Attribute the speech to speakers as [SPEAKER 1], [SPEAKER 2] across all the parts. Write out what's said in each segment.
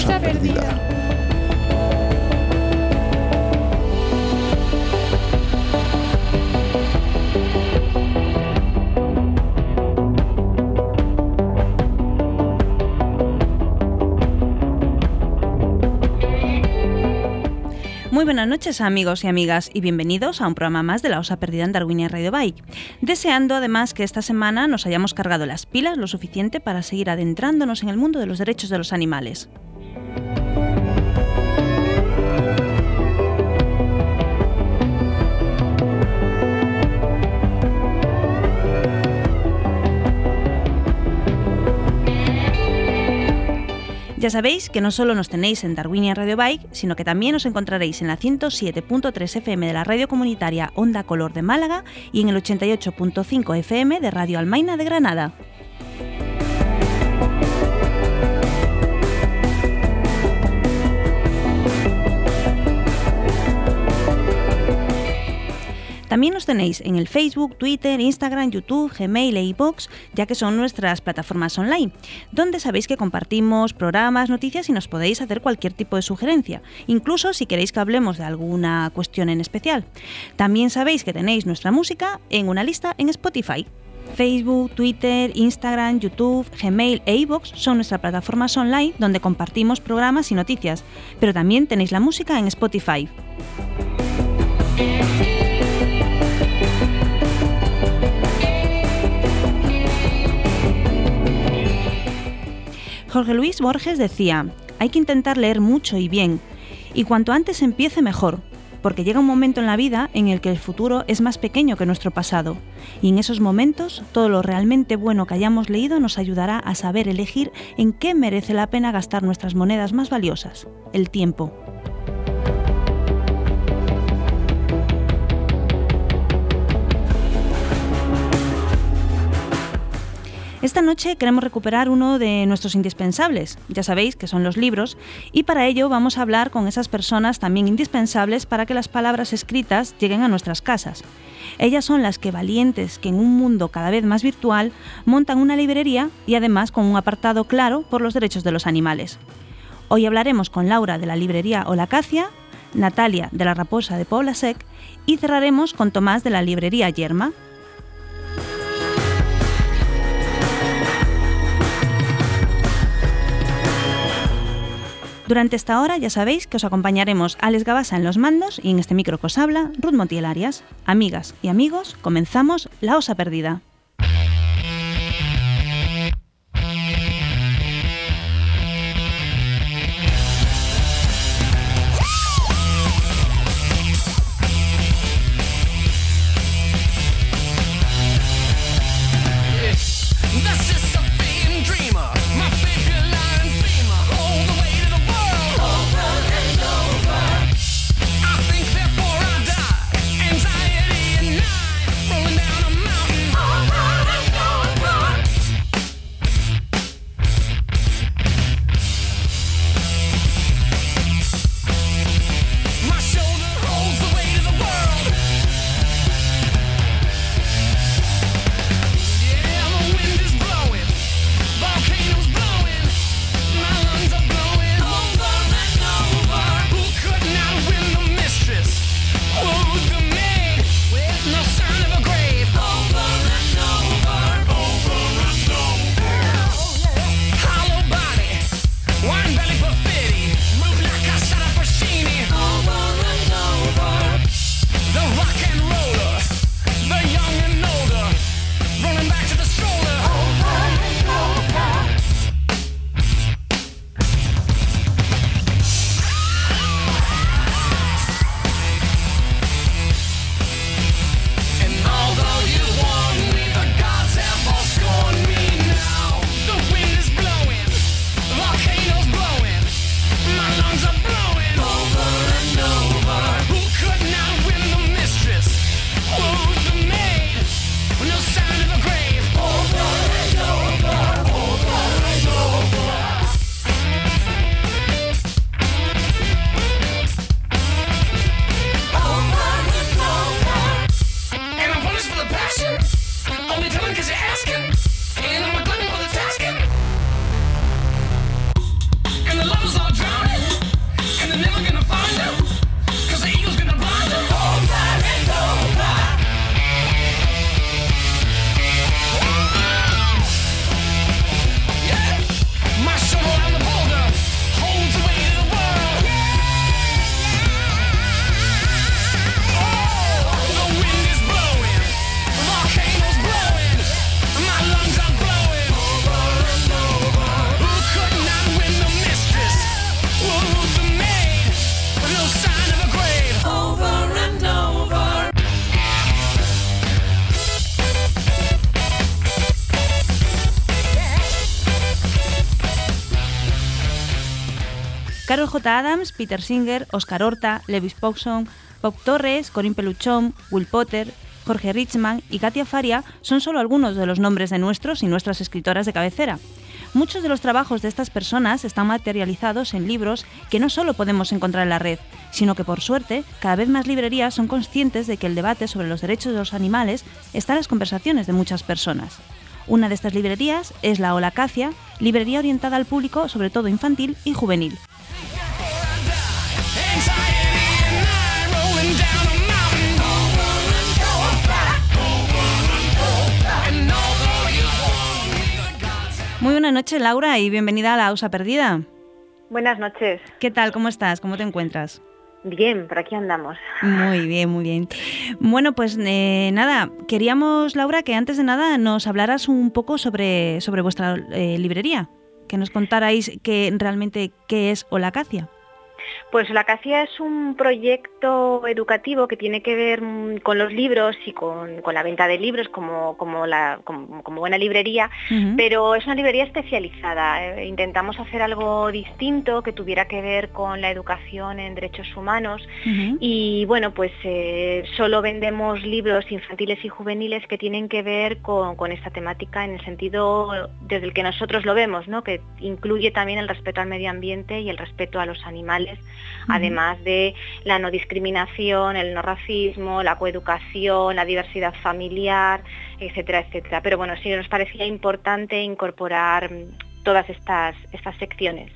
[SPEAKER 1] Osa Perdida.
[SPEAKER 2] Muy buenas noches, amigos y amigas, y bienvenidos a un programa más de la Osa Perdida en Darwinia Radio Bike. Deseando además que esta semana nos hayamos cargado las pilas lo suficiente para seguir adentrándonos en el mundo de los derechos de los animales. Ya sabéis que no solo nos tenéis en Darwinia Radio Bike, sino que también os encontraréis en la 107.3 FM de la radio comunitaria Onda Color de Málaga y en el 88.5 FM de Radio Almaina de Granada. También nos tenéis en el Facebook, Twitter, Instagram, YouTube, Gmail e iVoox, ya que son nuestras plataformas online, donde sabéis que compartimos programas, noticias y nos podéis hacer cualquier tipo de sugerencia, incluso si queréis que hablemos de alguna cuestión en especial. También sabéis que tenéis nuestra música en una lista en Spotify. Facebook, Twitter, Instagram, YouTube, Gmail e iVoox son nuestras plataformas online donde compartimos programas y noticias, pero también tenéis la música en Spotify. Jorge Luis Borges decía: hay que intentar leer mucho y bien, y cuanto antes empiece mejor, porque llega un momento en la vida en el que el futuro es más pequeño que nuestro pasado, y en esos momentos todo lo realmente bueno que hayamos leído nos ayudará a saber elegir en qué merece la pena gastar nuestras monedas más valiosas, el tiempo. Esta noche queremos recuperar uno de nuestros indispensables, ya sabéis que son los libros, y para ello vamos a hablar con esas personas también indispensables para que las palabras escritas lleguen a nuestras casas. Ellas son las que valientes que en un mundo cada vez más virtual montan una librería y además con un apartado claro por los derechos de los animales. Hoy hablaremos con Laura de la librería Olacacia, Natalia de la Raposa de Pobla Sec y cerraremos con Tomás de la librería Yerma. Durante esta hora ya sabéis que os acompañaremos Alex Gabasa en los mandos y en este micro que os habla Ruth Montiel Arias. Amigas y amigos, comenzamos La Osa Perdida.
[SPEAKER 3] Rolling down a mountain.
[SPEAKER 2] Carol J. Adams, Peter Singer, Oscar Horta, Lewis Powson, Pop Torres, Corinne Peluchón, Will Potter, Jorge Richman y Katia Faria son solo algunos de los nombres de nuestros y nuestras escritoras de cabecera. Muchos de los trabajos de estas personas están materializados en libros que no solo podemos encontrar en la red, sino que, por suerte, cada vez más librerías son conscientes de que el debate sobre los derechos de los animales está en las conversaciones de muchas personas. Una de estas librerías es la Olacacia, librería orientada al público, sobre todo infantil y juvenil. Muy buenas noches, Laura, y bienvenida a La Osa Perdida.
[SPEAKER 1] Buenas noches.
[SPEAKER 2] ¿Qué tal? ¿Cómo estás? ¿Cómo te encuentras?
[SPEAKER 1] Bien, por aquí andamos.
[SPEAKER 2] Muy bien, muy bien. Bueno, pues nada, queríamos, Laura, que antes de nada nos hablaras un poco sobre vuestra librería, que nos contarais realmente qué es Olacacia.
[SPEAKER 1] Pues Olacacia es un proyecto educativo que tiene que ver con los libros y con la venta de libros como buena librería, pero es una librería especializada. Intentamos hacer algo distinto que tuviera que ver con la educación en derechos humanos y bueno, pues solo vendemos libros infantiles y juveniles que tienen que ver con esta temática en el sentido desde el que nosotros lo vemos, ¿no? Que incluye también el respeto al medio ambiente y el respeto a los animales, además de la no discriminación, el no racismo, la coeducación, la diversidad familiar, etcétera, etcétera. Pero bueno, sí nos parecía importante incorporar todas estas secciones.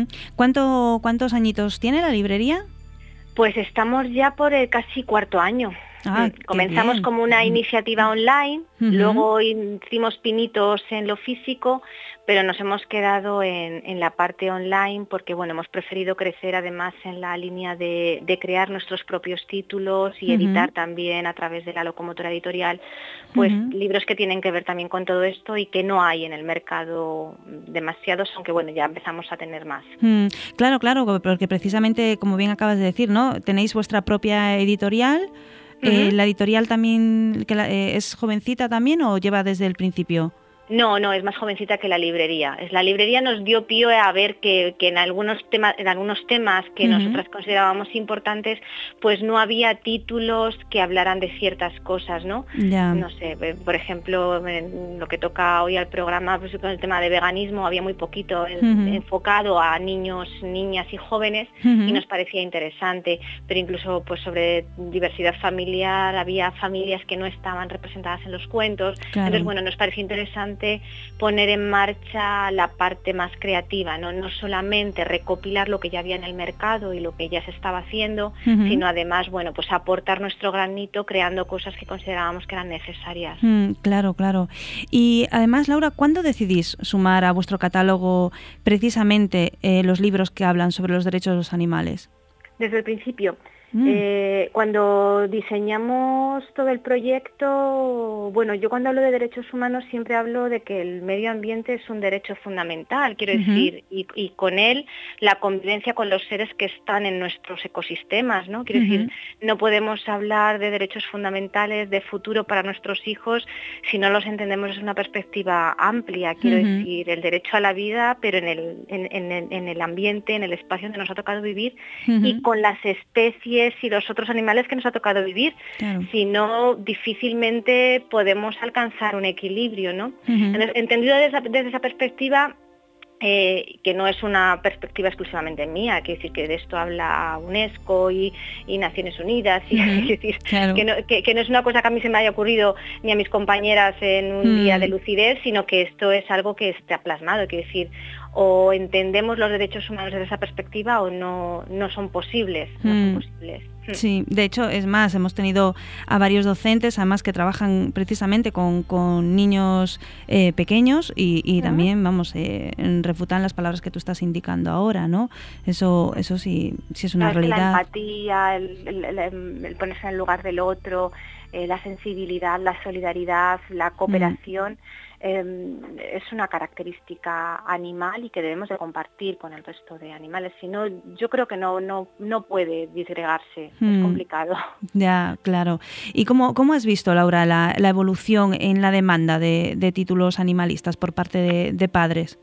[SPEAKER 2] ¿Cuántos añitos tiene la librería?
[SPEAKER 1] Pues estamos ya por el casi cuarto año. Comenzamos como una iniciativa online, luego hicimos pinitos en lo físico, pero nos hemos quedado en la parte online porque bueno, hemos preferido crecer además en la línea de crear nuestros propios títulos y editar también a través de la locomotora editorial pues libros que tienen que ver también con todo esto y que no hay en el mercado demasiados, aunque bueno, ya empezamos a tener más.
[SPEAKER 2] Claro, porque precisamente, como bien acabas de decir, ¿no? Tenéis vuestra propia editorial. ¿La editorial también es jovencita también o lleva desde el principio?
[SPEAKER 1] No, es más jovencita que la librería. La librería nos dio pie a ver que en algunos temas que nosotras considerábamos importantes, pues no había títulos que hablaran de ciertas cosas, ¿no?
[SPEAKER 2] Ya.
[SPEAKER 1] No sé, por ejemplo, en lo que toca hoy al programa, pues con el tema de veganismo había muy poquito enfocado a niños, niñas y jóvenes y nos parecía interesante, pero incluso pues sobre diversidad familiar había familias que no estaban representadas en los cuentos. Claro. Entonces, bueno, nos parecía interesante poner en marcha la parte más creativa, no solamente recopilar lo que ya había en el mercado y lo que ya se estaba haciendo, sino además, bueno, pues aportar nuestro granito creando cosas que considerábamos que eran necesarias.
[SPEAKER 2] Claro. Y además, Laura, ¿cuándo decidís sumar a vuestro catálogo precisamente los libros que hablan sobre los derechos de los animales?
[SPEAKER 1] Desde el principio. Cuando diseñamos todo el proyecto, bueno, yo cuando hablo de derechos humanos siempre hablo de que el medio ambiente es un derecho fundamental, quiero decir, y con él la convivencia con los seres que están en nuestros ecosistemas, ¿no? Quiero decir, no podemos hablar de derechos fundamentales, de futuro para nuestros hijos, si no los entendemos desde una perspectiva amplia, quiero decir, el derecho a la vida, pero en el ambiente, en el espacio donde nos ha tocado vivir y con las especies y los otros animales que nos ha tocado vivir. Claro. Si no, difícilmente podemos alcanzar un equilibrio, ¿no? Entendido desde esa perspectiva, que no es una perspectiva exclusivamente mía, quiere decir que de esto habla UNESCO y Naciones Unidas, y decir, claro. que no es una cosa que a mí se me haya ocurrido ni a mis compañeras en un día de lucidez, sino que esto es algo que está plasmado, quiere decir, o entendemos los derechos humanos desde esa perspectiva o no son posibles.
[SPEAKER 2] Sí, de hecho, es más, hemos tenido a varios docentes, además que trabajan precisamente con niños pequeños y también, refutan las palabras que tú estás indicando ahora, ¿no? Eso sí es una realidad.
[SPEAKER 1] La empatía, el ponerse en el lugar del otro, la sensibilidad, la solidaridad, la cooperación, es una característica animal y que debemos de compartir con el resto de animales. Si no, yo creo que no puede disgregarse, es complicado.
[SPEAKER 2] Ya, claro. ¿Y cómo has visto, Laura, la evolución en la demanda de títulos animalistas por parte de padres?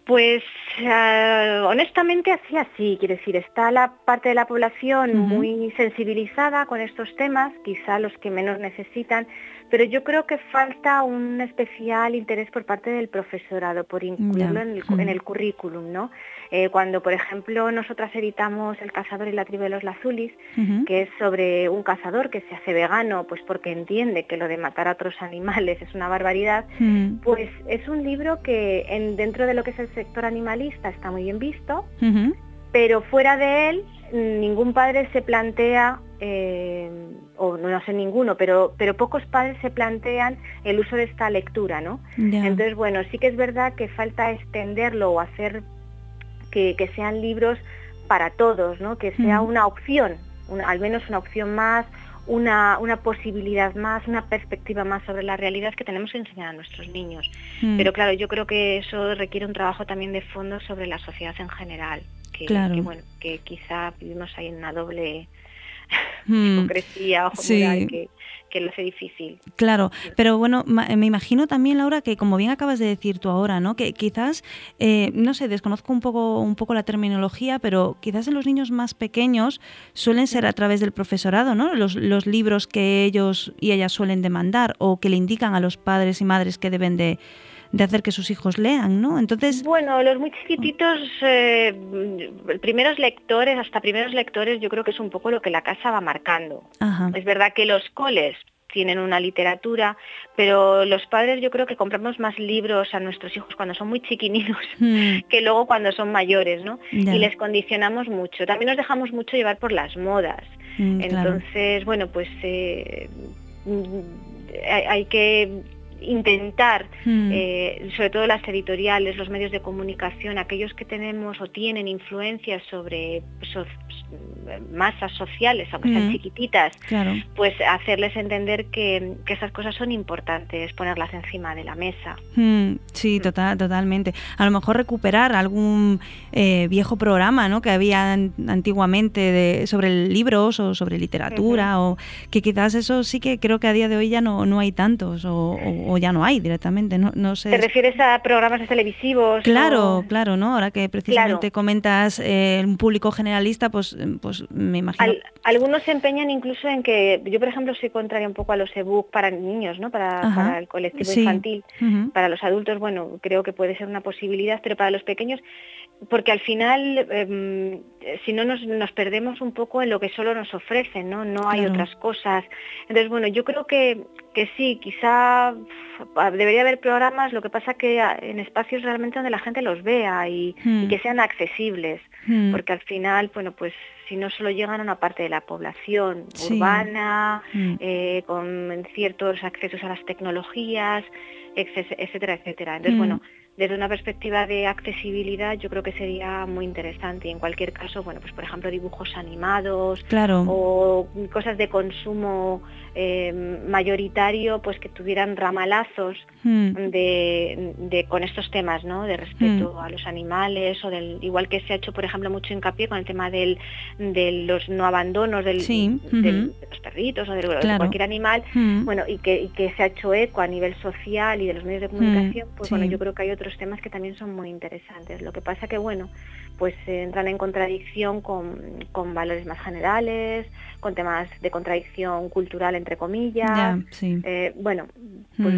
[SPEAKER 1] Pues honestamente así, quiero decir, está la parte de la población muy sensibilizada con estos temas, quizá los que menos necesitan, pero yo creo que falta un especial interés por parte del profesorado, por incluirlo en el currículum, ¿no? Cuando, por ejemplo, nosotras editamos El cazador y la tribu de los lazulis, que es sobre un cazador que se hace vegano, pues porque entiende que lo de matar a otros animales es una barbaridad, pues es un libro que dentro de lo que es el sector animalista está muy bien visto, pero fuera de él ningún padre se plantea, o no sé ninguno, pero pocos padres se plantean el uso de esta lectura, ¿no? Entonces, bueno, sí que es verdad que falta extenderlo o hacer que sean libros para todos, ¿no? Que sea una opción, al menos una opción más, una posibilidad más, una perspectiva más sobre las realidades que tenemos que enseñar a nuestros niños. Pero claro, yo creo que eso requiere un trabajo también de fondo sobre la sociedad en general, que quizá vivimos ahí en una doble hipocresía o moral que lo hace difícil.
[SPEAKER 2] Claro, pero bueno, me imagino también, Laura, que como bien acabas de decir tú ahora, ¿no? Que quizás, no sé, desconozco un poco la terminología, pero quizás en los niños más pequeños suelen ser a través del profesorado, ¿no? Los libros que ellos y ellas suelen demandar o que le indican a los padres y madres que deben de hacer que sus hijos lean, ¿no? Entonces,
[SPEAKER 1] bueno, los muy chiquititos, primeros lectores, yo creo que es un poco lo que la casa va marcando. Es verdad que los coles tienen una literatura, pero los padres yo creo que compramos más libros a nuestros hijos cuando son muy chiquininos que luego cuando son mayores, ¿no? Y les condicionamos mucho. También nos dejamos mucho llevar por las modas. Entonces, bueno, pues hay que intentar, sobre todo las editoriales, los medios de comunicación, aquellos que tenemos o tienen influencias sobre masas sociales, aunque sean chiquititas, pues hacerles entender que esas cosas son importantes, ponerlas encima de la mesa.
[SPEAKER 2] Sí, totalmente. A lo mejor recuperar algún viejo programa, ¿no?, que había antiguamente sobre libros o sobre literatura, o que quizás eso sí que creo que a día de hoy ya no hay tantos, o ya no hay directamente, no sé.
[SPEAKER 1] ¿Te refieres a programas televisivos?
[SPEAKER 2] Claro, ¿no? Ahora que precisamente comentas un público generalista, pues me imagino.
[SPEAKER 1] Algunos se empeñan incluso en que, yo por ejemplo soy contraria un poco a los ebook para niños, ¿no? Para el colectivo infantil. Para los adultos, bueno, creo que puede ser una posibilidad, pero para los pequeños, porque al final, si no nos perdemos un poco en lo que solo nos ofrecen, no hay otras cosas. Entonces, bueno, yo creo que sí, quizá debería haber programas, lo que pasa que en espacios realmente donde la gente los vea y que sean accesibles, porque al final, bueno, pues si no solo llegan a una parte de la población urbana, con ciertos accesos a las tecnologías, etcétera, etcétera. Entonces, bueno, desde una perspectiva de accesibilidad yo creo que sería muy interesante. Y en cualquier caso, bueno, pues por ejemplo dibujos animados o cosas de consumo mayoritario, pues que tuvieran ramalazos con estos temas, ¿no? De respeto a los animales, o igual que se ha hecho, por ejemplo, mucho hincapié con el tema de los no abandonos de los perritos o de cualquier animal, bueno, y que se ha hecho eco a nivel social y de los medios de comunicación, pues bueno, yo creo que hay otros temas que también son muy interesantes. Lo que pasa que, bueno, pues entran en contradicción con valores más generales, con temas de contradicción cultural, entre comillas. Bueno, pues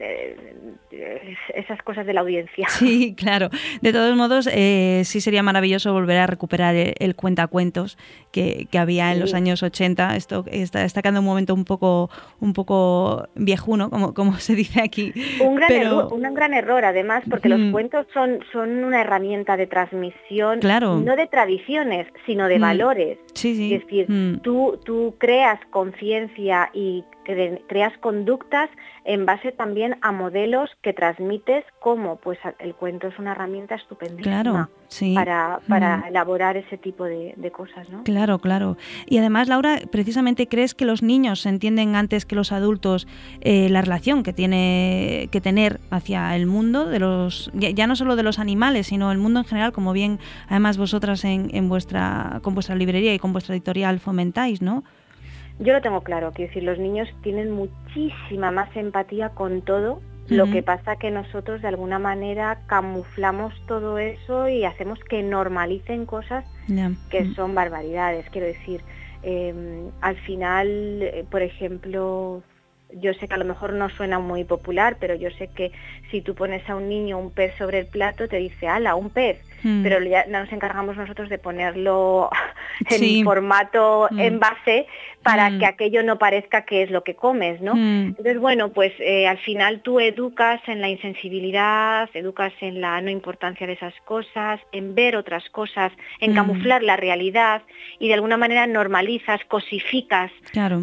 [SPEAKER 1] esas cosas de la audiencia.
[SPEAKER 2] Sí, claro. De todos modos, sí sería maravilloso volver a recuperar el cuentacuentos que había en los años 80. Esto está quedando un momento un poco viejuno, como se dice aquí.
[SPEAKER 1] Un gran error, además, porque los cuentos son una herramienta de transmisión, no de tradiciones, sino de valores. Es decir, tú creas conciencia y creas conductas en base también a modelos que transmites, como pues el cuento es una herramienta estupendísima para elaborar ese tipo de cosas, ¿no?
[SPEAKER 2] Claro. Y además, Laura, precisamente crees que los niños entienden antes que los adultos la relación que tiene que tener hacia el mundo, ya no solo de los animales, sino el mundo en general, como bien además vosotras con vuestra librería y con vuestra editorial fomentáis, ¿no?
[SPEAKER 1] Yo lo tengo claro, quiero decir, los niños tienen muchísima más empatía con todo Lo que pasa que nosotros de alguna manera camuflamos todo eso y hacemos que normalicen cosas que son barbaridades. Quiero decir, al final, por ejemplo, yo sé que a lo mejor no suena muy popular, pero yo sé que si tú pones a un niño un pez sobre el plato, te dice, ¡hala, un pez! Pero ya nos encargamos nosotros de ponerlo en formato envase para que aquello no parezca que es lo que comes, ¿no? Entonces, bueno, pues al final tú educas en la insensibilidad, educas en la no importancia de esas cosas, en ver otras cosas, en camuflar la realidad y de alguna manera normalizas, cosificas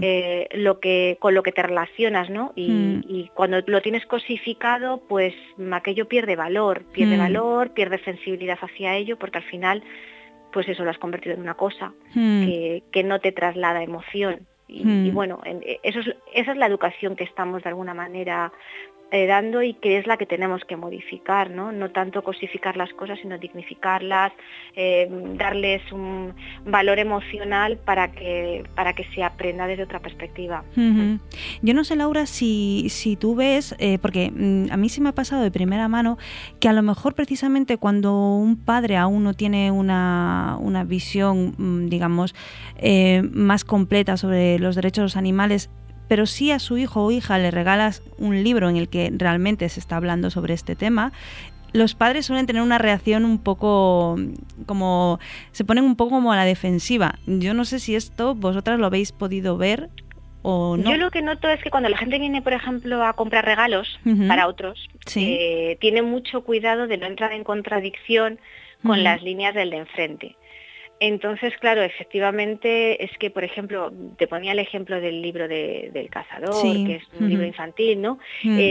[SPEAKER 1] con lo que te relacionas, ¿no? Y cuando lo tienes cosificado, pues aquello pierde valor, pierde sensibilidad hacia ello, porque al final, pues eso lo has convertido en una cosa que no te traslada emoción. Y bueno, esa es la educación que estamos de alguna manera dando y que es la que tenemos que modificar, ¿no? No tanto cosificar las cosas, sino dignificarlas, darles un valor emocional para que se aprenda desde otra perspectiva.
[SPEAKER 2] Yo no sé, Laura, si tú ves, porque a mí sí me ha pasado de primera mano que a lo mejor precisamente cuando un padre aún no tiene una visión, digamos, más completa sobre los derechos de los animales, pero si a su hijo o hija le regalas un libro en el que realmente se está hablando sobre este tema, los padres suelen tener una reacción un poco como, se ponen un poco como a la defensiva. Yo no sé si esto vosotras lo habéis podido ver o no.
[SPEAKER 1] Yo lo que noto es que cuando la gente viene, por ejemplo, a comprar regalos para otros, tiene mucho cuidado de no entrar en contradicción con las líneas del de enfrente. Entonces, claro, efectivamente es que, por ejemplo, te ponía el ejemplo del libro del cazador, que es un libro infantil, ¿no?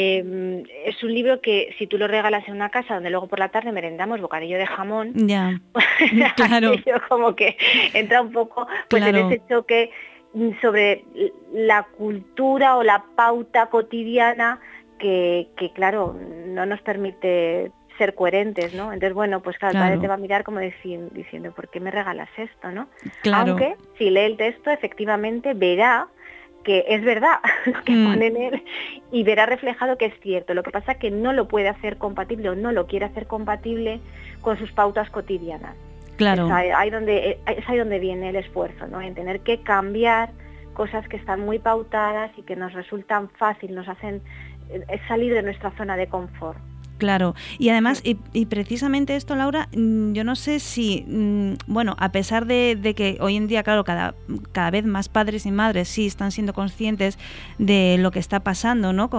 [SPEAKER 1] Es un libro que si tú lo regalas en una casa donde luego por la tarde merendamos bocadillo de jamón,
[SPEAKER 2] claro.
[SPEAKER 1] como que entra un poco pues en ese choque sobre la cultura o la pauta cotidiana que claro, no nos permite ser coherentes, ¿no? Entonces, bueno, pues claro, el padre te va a mirar como diciendo, ¿por qué me regalas esto, no? Aunque si lee el texto, efectivamente verá que es verdad lo que pone en él y verá reflejado que es cierto. Lo que pasa es que no lo puede hacer compatible o no lo quiere hacer compatible con sus pautas cotidianas.
[SPEAKER 2] Claro.
[SPEAKER 1] Es ahí donde viene el esfuerzo, ¿no? En tener que cambiar cosas que están muy pautadas y que nos resultan fácil, nos hacen salir de nuestra zona de confort.
[SPEAKER 2] Claro, y además, y precisamente esto, Laura, yo no sé si, bueno, a pesar de que hoy en día, claro, cada vez más padres y madres sí están siendo conscientes de lo que está pasando, ¿no?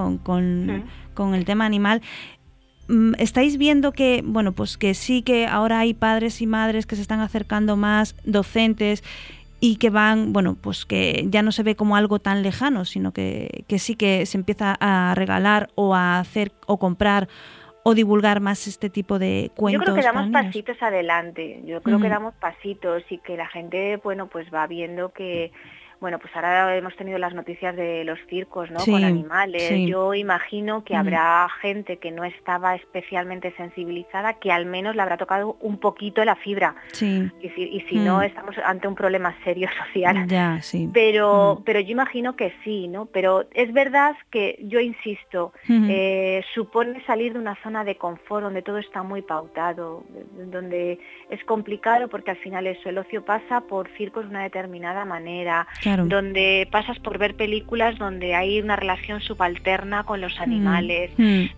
[SPEAKER 2] Con el tema animal, ¿estáis viendo que, bueno, pues que sí que ahora hay padres y madres que se están acercando más, docentes, y que van, bueno, pues que ya no se ve como algo tan lejano, sino que sí que se empieza a regalar o a hacer o comprar o divulgar más este tipo de cuentos?
[SPEAKER 1] Yo creo que damos pasitos adelante, yo creo que damos pasitos y que la gente, bueno, pues va viendo que, bueno, pues ahora hemos tenido las noticias de los circos, ¿no? Con animales. Yo imagino que habrá gente que no estaba especialmente sensibilizada, que al menos le habrá tocado un poquito la fibra. Y si no, estamos ante un problema serio social. Pero yo imagino que sí, ¿no? Pero es verdad que, yo insisto, supone salir de una zona de confort donde todo está muy pautado, donde es complicado porque al final eso, el ocio pasa por circos de una determinada manera, donde pasas por ver películas donde hay una relación subalterna con los animales,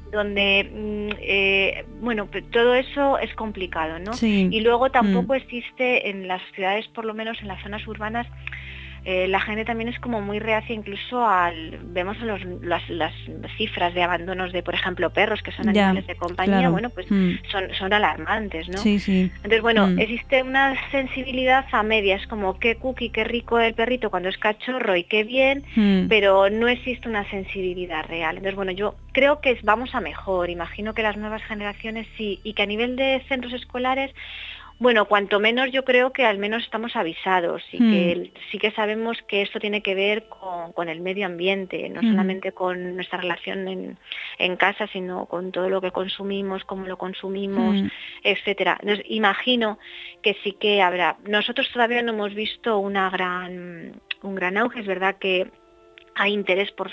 [SPEAKER 1] donde, bueno, todo eso es complicado, ¿no? Y luego tampoco existe en las ciudades, por lo menos en las zonas urbanas, la gente también es como muy reacia, incluso vemos las cifras de abandonos de, por ejemplo, perros, que son animales de compañía, bueno, pues son alarmantes, ¿no? Entonces, bueno, existe una sensibilidad a medias, como qué cookie, qué rico el perrito cuando es cachorro y qué bien, pero no existe una sensibilidad real. Entonces, bueno, yo creo que vamos a mejor, imagino que las nuevas generaciones sí, y que a nivel de centros escolares, bueno, cuanto menos yo creo que al menos estamos avisados y que sí que sabemos que esto tiene que ver con el medio ambiente, no solamente con nuestra relación en casa, sino con todo lo que consumimos, cómo lo consumimos, etcétera. Entonces, imagino que sí que habrá. Nosotros todavía no hemos visto un gran auge, es verdad que hay interés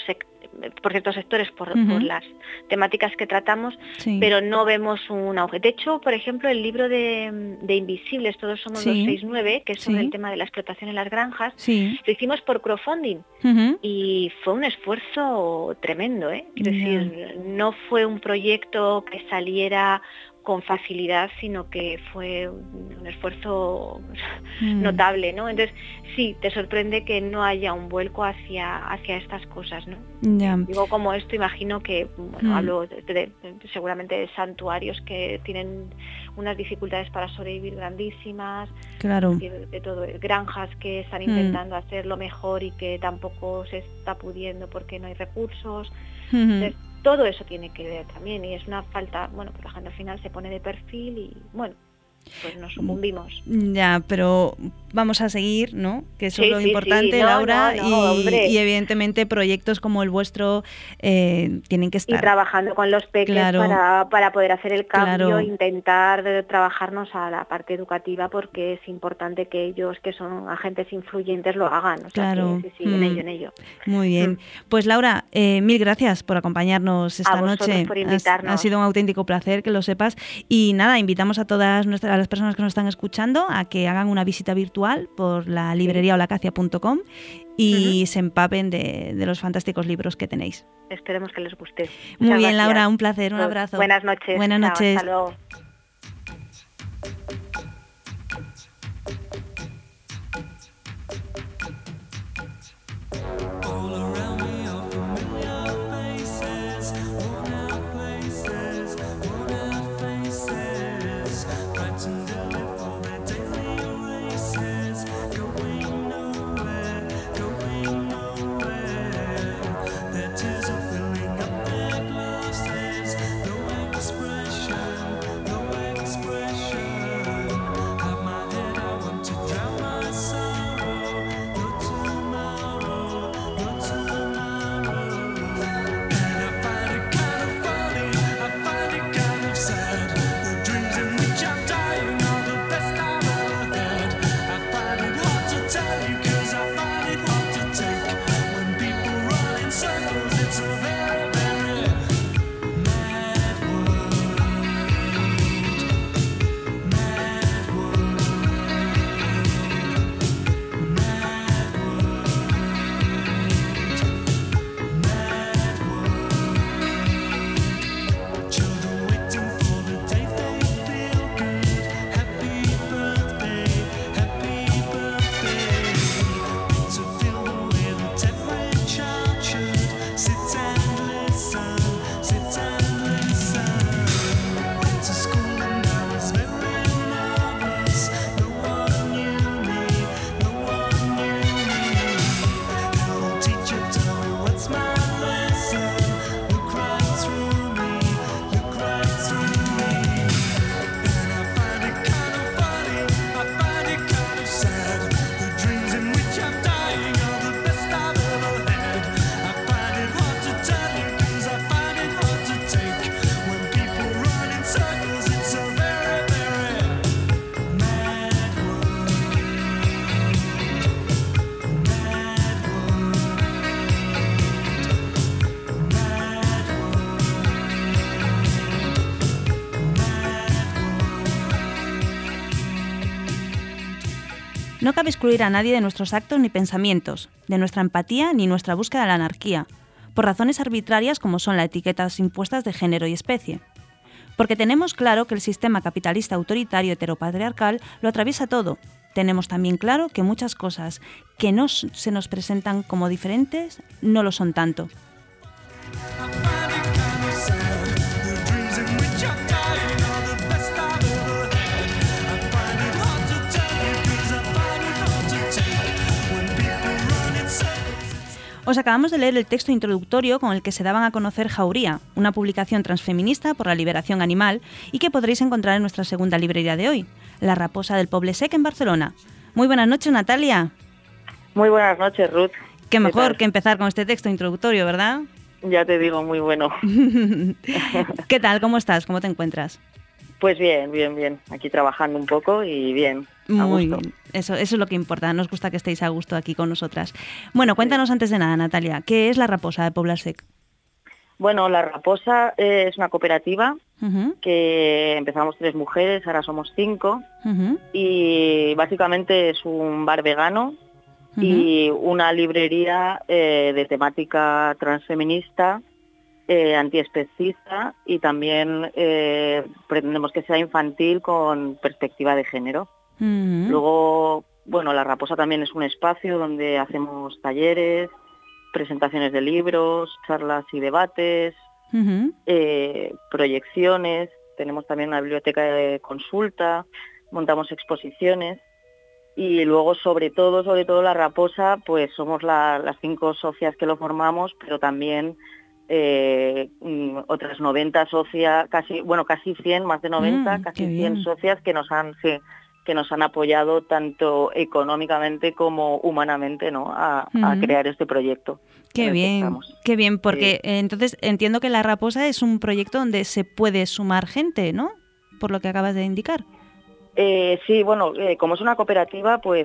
[SPEAKER 1] por ciertos sectores por las temáticas que tratamos, pero no vemos un auge. De hecho, por ejemplo, el libro de Invisibles, Todos somos 269, que es sobre el tema de la explotación en las granjas, lo hicimos por crowdfunding y fue un esfuerzo tremendo, quiero decir, no fue un proyecto que saliera con facilidad, sino que fue un esfuerzo notable, ¿no? Entonces, sí, te sorprende que no haya un vuelco hacia estas cosas, ¿no? Digo, como esto, imagino que, bueno, hablo seguramente de santuarios que tienen unas dificultades para sobrevivir grandísimas, de todo, granjas que están intentando hacerlo mejor y que tampoco se está pudiendo porque no hay recursos. Entonces, todo eso tiene que ver también, y es una falta, bueno, pues la gente al final se pone de perfil y, bueno, pues nos sucumbimos.
[SPEAKER 2] Ya, pero vamos a seguir, ¿no? Que eso es lo importante, Laura, y evidentemente proyectos como el vuestro tienen que estar.
[SPEAKER 1] Y trabajando con los peques para poder hacer el cambio, intentar trabajarnos a la parte educativa, porque es importante que ellos, que son agentes influyentes, lo hagan. O sea, que, en ello.
[SPEAKER 2] Muy bien. Pues Laura, mil gracias por acompañarnos esta noche.
[SPEAKER 1] Por invitarnos.
[SPEAKER 2] Ha sido un auténtico placer, que lo sepas. Y nada, invitamos a todas las personas que nos están escuchando a que hagan una visita virtual por la librería olacacia.com y se empapen de los fantásticos libros que tenéis.
[SPEAKER 1] Esperemos que les guste.
[SPEAKER 2] Muy bien, Laura, un placer, un abrazo.
[SPEAKER 1] Buenas noches.
[SPEAKER 2] Buenas noches.
[SPEAKER 1] Hasta luego.
[SPEAKER 2] No cabe excluir a nadie de nuestros actos ni pensamientos, de nuestra empatía ni nuestra búsqueda de la anarquía, por razones arbitrarias como son las etiquetas impuestas de género y especie. Porque tenemos claro que el sistema capitalista autoritario heteropatriarcal lo atraviesa todo. Tenemos también claro que muchas cosas que no se nos presentan como diferentes no lo son tanto. Os acabamos de leer el texto introductorio con el que se daban a conocer Jauría, una publicación transfeminista por la liberación animal y que podréis encontrar en nuestra segunda librería de hoy, La Raposa del Poble Sec en Barcelona. Muy buenas noches, Natalia.
[SPEAKER 3] Muy buenas noches, Ruth.
[SPEAKER 2] Qué mejor que empezar con este texto introductorio, ¿verdad?
[SPEAKER 3] Ya te digo, muy bueno.
[SPEAKER 2] ¿Qué tal? ¿Cómo estás? ¿Cómo te encuentras?
[SPEAKER 3] Pues bien, bien, bien. Aquí trabajando un poco y bien.
[SPEAKER 2] Muy bien, eso es lo que importa, nos gusta que estéis a gusto aquí con nosotras. Bueno, cuéntanos antes de nada, Natalia, ¿qué es La Raposa de Poblarsec?
[SPEAKER 3] Bueno, La Raposa es una cooperativa que empezamos 3 mujeres, ahora somos 5, y básicamente es un bar vegano y una librería de temática transfeminista, antiespecista, y también pretendemos que sea infantil con perspectiva de género. Luego, bueno, La Raposa también es un espacio donde hacemos talleres, presentaciones de libros, charlas y debates, proyecciones, tenemos también una biblioteca de consulta, montamos exposiciones y luego sobre todo La Raposa, pues somos las 5 socias que lo formamos, pero también otras 90 socias, casi 100, más de 90, casi 100 socias que nos han apoyado tanto económicamente como humanamente, ¿no? a crear este proyecto.
[SPEAKER 2] Qué bien, porque entonces entiendo que La Raposa es un proyecto donde se puede sumar gente, ¿no? Por lo que acabas de indicar.
[SPEAKER 3] Sí, bueno, como es una cooperativa, pues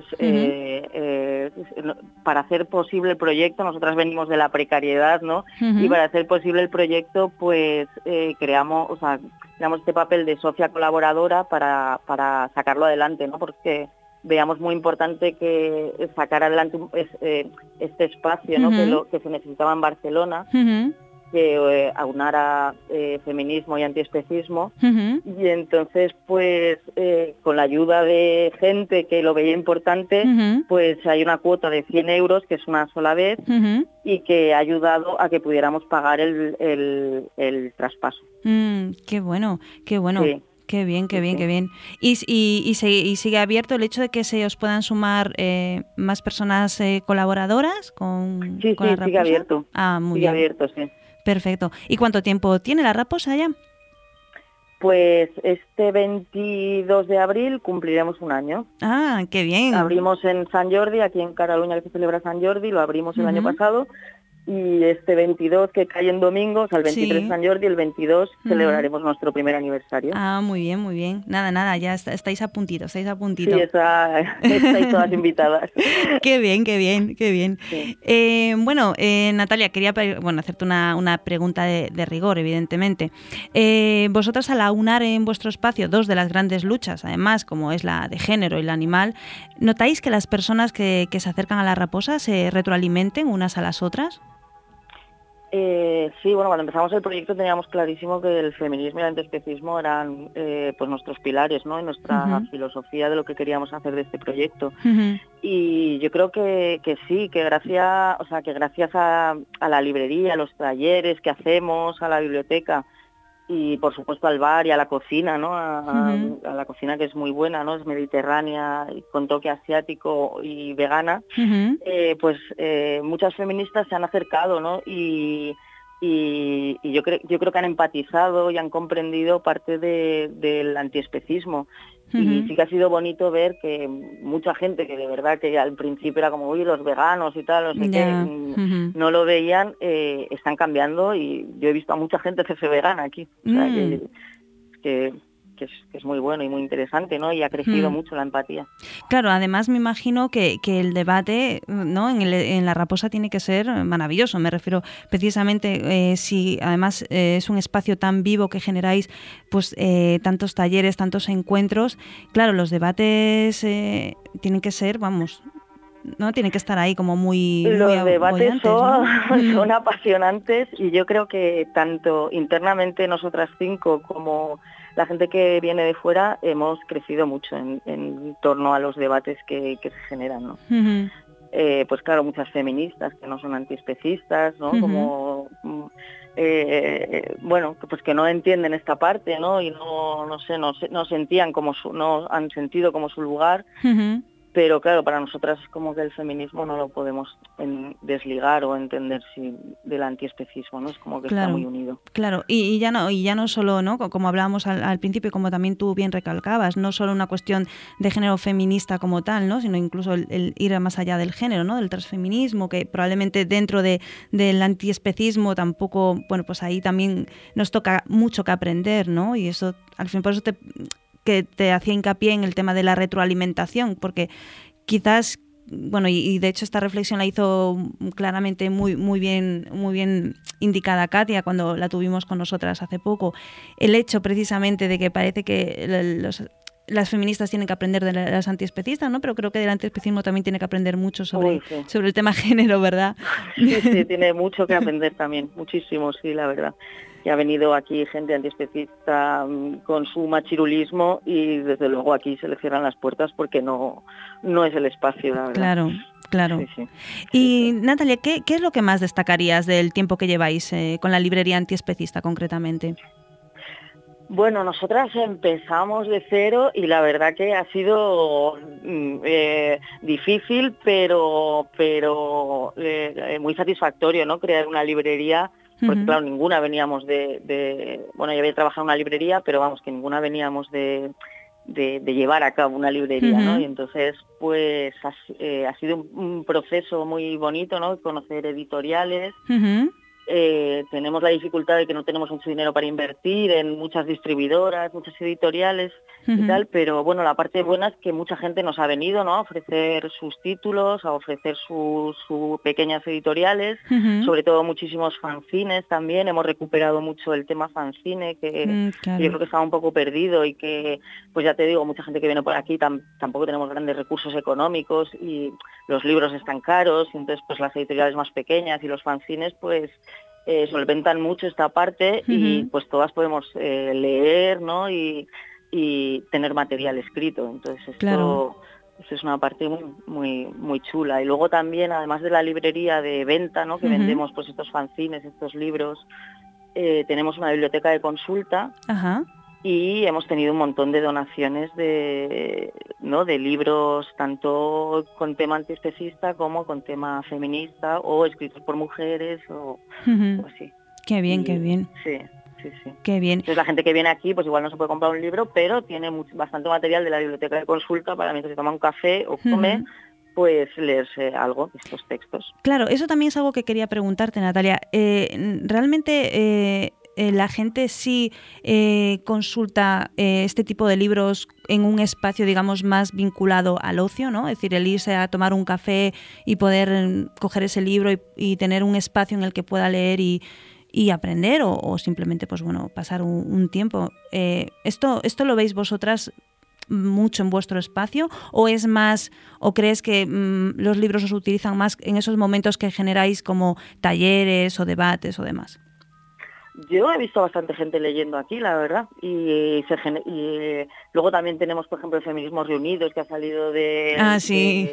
[SPEAKER 3] para hacer posible el proyecto, nosotras venimos de la precariedad, ¿no? Y para hacer posible el proyecto, pues creamos este papel de socia colaboradora para sacarlo adelante, ¿no? Porque veamos muy importante que sacar adelante este espacio, ¿no? que se necesitaba en Barcelona, que aunara feminismo y antiespecismo, y entonces pues con la ayuda de gente que lo veía importante, pues hay una cuota de 100 euros, que es una sola vez, y que ha ayudado a que pudiéramos pagar el traspaso.
[SPEAKER 2] Qué bueno.
[SPEAKER 3] Sí.
[SPEAKER 2] Qué bien. Y sigue abierto el hecho de que se os puedan sumar más personas colaboradoras con
[SPEAKER 3] Sí,
[SPEAKER 2] La Raposa.
[SPEAKER 3] Sigue abierto.
[SPEAKER 2] Muy
[SPEAKER 3] sigue
[SPEAKER 2] bien.
[SPEAKER 3] abierto, sí.
[SPEAKER 2] Perfecto. ¿Y cuánto tiempo tiene La Raposa ya?
[SPEAKER 3] Pues este 22 de abril cumpliremos 1 año.
[SPEAKER 2] Ah, qué bien.
[SPEAKER 3] Abrimos en Sant Jordi, aquí en Cataluña, que se celebra Sant Jordi, lo abrimos el año pasado, y este 22, que cae en domingo, o sea, el 23 Sant Jordi, el 22 celebraremos nuestro primer aniversario.
[SPEAKER 2] Ah, muy bien. Nada, ya estáis a puntito.
[SPEAKER 3] Sí, estáis todas invitadas.
[SPEAKER 2] Qué bien.
[SPEAKER 3] Sí.
[SPEAKER 2] Natalia, quería hacerte una pregunta de rigor, evidentemente. Vosotras, al aunar en vuestro espacio 2 de las grandes luchas, además, como es la de género y la animal, ¿notáis que las personas que se acercan a La Raposa se retroalimenten unas a las otras?
[SPEAKER 3] Sí, bueno, cuando empezamos el proyecto teníamos clarísimo que el feminismo y el antiespecismo eran pues nuestros pilares, ¿no? Y nuestra filosofía de lo que queríamos hacer de este proyecto. Y yo creo que sí, que gracias a la librería, a los talleres que hacemos, a la biblioteca y por supuesto al bar y a la cocina, ¿no? A la cocina, que es muy buena, ¿no? Es mediterránea, con toque asiático y vegana. Pues muchas feministas se han acercado, ¿no? Y yo creo que han empatizado y han comprendido parte del antiespecismo. Y sí que ha sido bonito ver que mucha gente que de verdad que al principio era como, uy, los veganos y tal, no sé qué, no lo veían, están cambiando, y yo he visto a mucha gente hacerse vegana aquí. O sea, que es muy bueno y muy interesante, ¿no? Y ha crecido mucho la empatía.
[SPEAKER 2] Claro, además me imagino que el debate, ¿no? en La Raposa tiene que ser maravilloso. Me refiero precisamente si además es un espacio tan vivo que generáis pues tantos talleres, tantos encuentros. Claro, los debates tienen que ser, ¿no? Tienen que estar ahí como muy
[SPEAKER 3] Los debates
[SPEAKER 2] son
[SPEAKER 3] son apasionantes, y yo creo que tanto internamente nosotras 5 como la gente que viene de fuera hemos crecido mucho en torno a los debates que se generan, ¿no? Pues claro, muchas feministas que no son antiespecistas, ¿no? Como pues que no entienden esta parte, ¿no? Y no sentían no han sentido como su lugar. Pero claro, para nosotras es como que el feminismo no lo podemos desligar o entender del antiespecismo, ¿no? Es como que está muy unido.
[SPEAKER 2] Claro, y ya no solo, ¿no? Como hablábamos al principio, como también tú bien recalcabas, no solo una cuestión de género feminista como tal, ¿no? Sino incluso el ir más allá del género, ¿no? Del transfeminismo, que probablemente dentro del antiespecismo tampoco, bueno, pues ahí también nos toca mucho que aprender, ¿no? Y eso, al fin, por eso te hacía hincapié en el tema de la retroalimentación, porque quizás, bueno, y de hecho esta reflexión la hizo claramente muy bien indicada Katia cuando la tuvimos con nosotras hace poco, el hecho precisamente de que parece que las feministas tienen que aprender de las antiespecistas, ¿no? Pero creo que del antiespecismo también tiene que aprender mucho sobre el tema género, ¿verdad?
[SPEAKER 3] Sí, tiene mucho que aprender también, muchísimo, sí, la verdad. Y ha venido aquí gente antiespecista con su machirulismo y desde luego aquí se le cierran las puertas porque no es el espacio, la verdad.
[SPEAKER 2] Claro.
[SPEAKER 3] Sí.
[SPEAKER 2] Y Natalia, ¿qué es lo que más destacarías del tiempo que lleváis con la librería antiespecista concretamente?
[SPEAKER 3] Bueno, nosotras empezamos de cero y la verdad que ha sido difícil, pero muy satisfactorio, ¿no? Crear una librería, porque claro, ninguna veníamos bueno, yo había trabajado en una librería, pero vamos, que ninguna veníamos de llevar a cabo una librería, ¿no? Y entonces, pues, ha sido un proceso muy bonito, ¿no? Conocer editoriales. Tenemos la dificultad de que no tenemos mucho dinero para invertir en muchas distribuidoras, muchas editoriales y tal, pero bueno, la parte buena es que mucha gente nos ha venido, ¿no? A ofrecer sus títulos, a ofrecer sus pequeñas editoriales, sobre todo muchísimos fanzines también. Hemos recuperado mucho el tema fanzine, que yo creo que estaba un poco perdido y que, pues ya te digo, mucha gente que viene por aquí tampoco tenemos grandes recursos económicos y los libros están caros, y entonces pues las editoriales más pequeñas y los fanzines pues solventan mucho esta parte y pues todas podemos leer, ¿no? Y tener material escrito. Entonces esto es una parte muy chula. Y luego también, además de la librería de venta, ¿no? Que vendemos pues estos fanzines, estos libros, tenemos una biblioteca de consulta. Y hemos tenido un montón de donaciones de libros tanto con tema antiespecista como con tema feminista o escritos por mujeres o así.
[SPEAKER 2] Qué bien.
[SPEAKER 3] Sí.
[SPEAKER 2] Qué bien.
[SPEAKER 3] Entonces la gente que viene aquí pues igual no se puede comprar un libro, pero tiene bastante material de la biblioteca de consulta para mientras se toma un café o come, pues leerse algo de estos textos.
[SPEAKER 2] Claro, eso también es algo que quería preguntarte, Natalia. ¿Realmente la gente sí consulta este tipo de libros en un espacio, digamos, más vinculado al ocio, ¿no? Es decir, el irse a tomar un café y poder coger ese libro y tener un espacio en el que pueda leer y aprender o simplemente, pues bueno, pasar un tiempo. ¿Esto lo veis vosotras mucho en vuestro espacio o es más, o crees que los libros os utilizan más en esos momentos que generáis como talleres o debates o demás?
[SPEAKER 3] Yo he visto bastante gente leyendo aquí, la verdad, y luego también tenemos, por ejemplo, el Feminismos Reunidos, que ha salido
[SPEAKER 2] sí.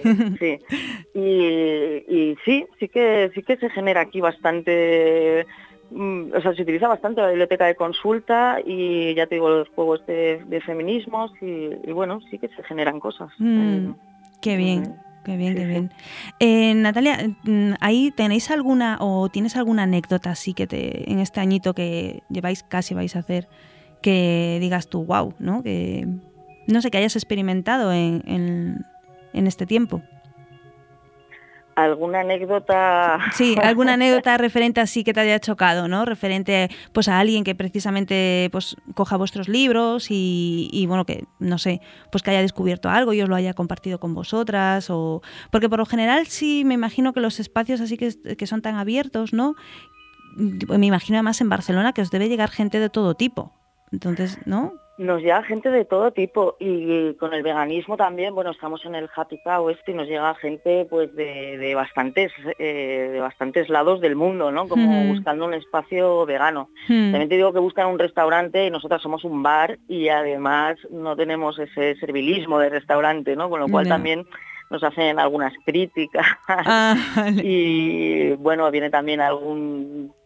[SPEAKER 3] Y sí que se genera aquí bastante, o sea, se utiliza bastante la biblioteca de consulta y ya te digo, los juegos de feminismos y bueno, sí que se generan cosas.
[SPEAKER 2] Qué bien. Qué bien. Natalia, ¿ahí tenéis alguna o tienes alguna anécdota así en este añito que casi vais a hacer, que digas tú, wow, ¿no? Que no sé, que hayas experimentado en este tiempo?
[SPEAKER 3] ¿Alguna anécdota?
[SPEAKER 2] Sí, alguna anécdota referente así que te haya chocado, ¿no? Referente pues a alguien que precisamente pues coja vuestros libros y bueno, que no sé, pues que haya descubierto algo y os lo haya compartido con vosotras o porque por lo general sí me imagino que los espacios así que son tan abiertos, ¿no? Me imagino además en Barcelona que os debe llegar gente de todo tipo. Entonces, ¿no?
[SPEAKER 3] Nos llega gente de todo tipo y con el veganismo también, bueno, estamos en el Happy Cow y nos llega gente pues de bastantes lados del mundo, ¿no? Como buscando un espacio vegano. También te digo que buscan un restaurante y nosotras somos un bar y además no tenemos ese servilismo de restaurante, ¿no? Con lo cual también nos hacen algunas críticas
[SPEAKER 2] vale.
[SPEAKER 3] Y bueno, viene también algún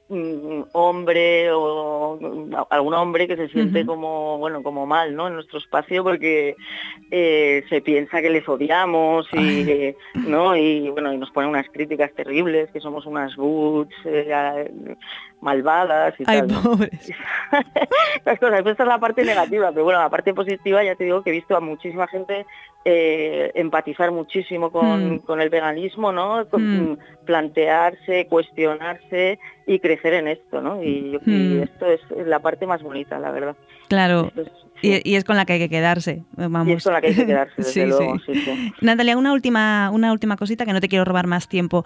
[SPEAKER 3] hombre o algún hombre que se siente como mal, ¿no? En nuestro espacio porque se piensa que les odiamos y ¿no? Y nos ponen unas críticas terribles, que somos unas boots malvadas y tal, ¿no?
[SPEAKER 2] Pobres.
[SPEAKER 3] Las cosas, esta es la parte negativa, pero bueno, la parte positiva ya te digo que he visto a muchísima gente empatizar muchísimo con el veganismo, ¿no? Plantearse, cuestionarse y crecer en esto, ¿no? Y esto es la parte más bonita, la verdad.
[SPEAKER 2] Claro. Y es con la que hay que quedarse, vamos.
[SPEAKER 3] Y es con la que hay que quedarse, desde luego.
[SPEAKER 2] Sí.
[SPEAKER 3] Sí.
[SPEAKER 2] Natalia, una última cosita que no te quiero robar más tiempo.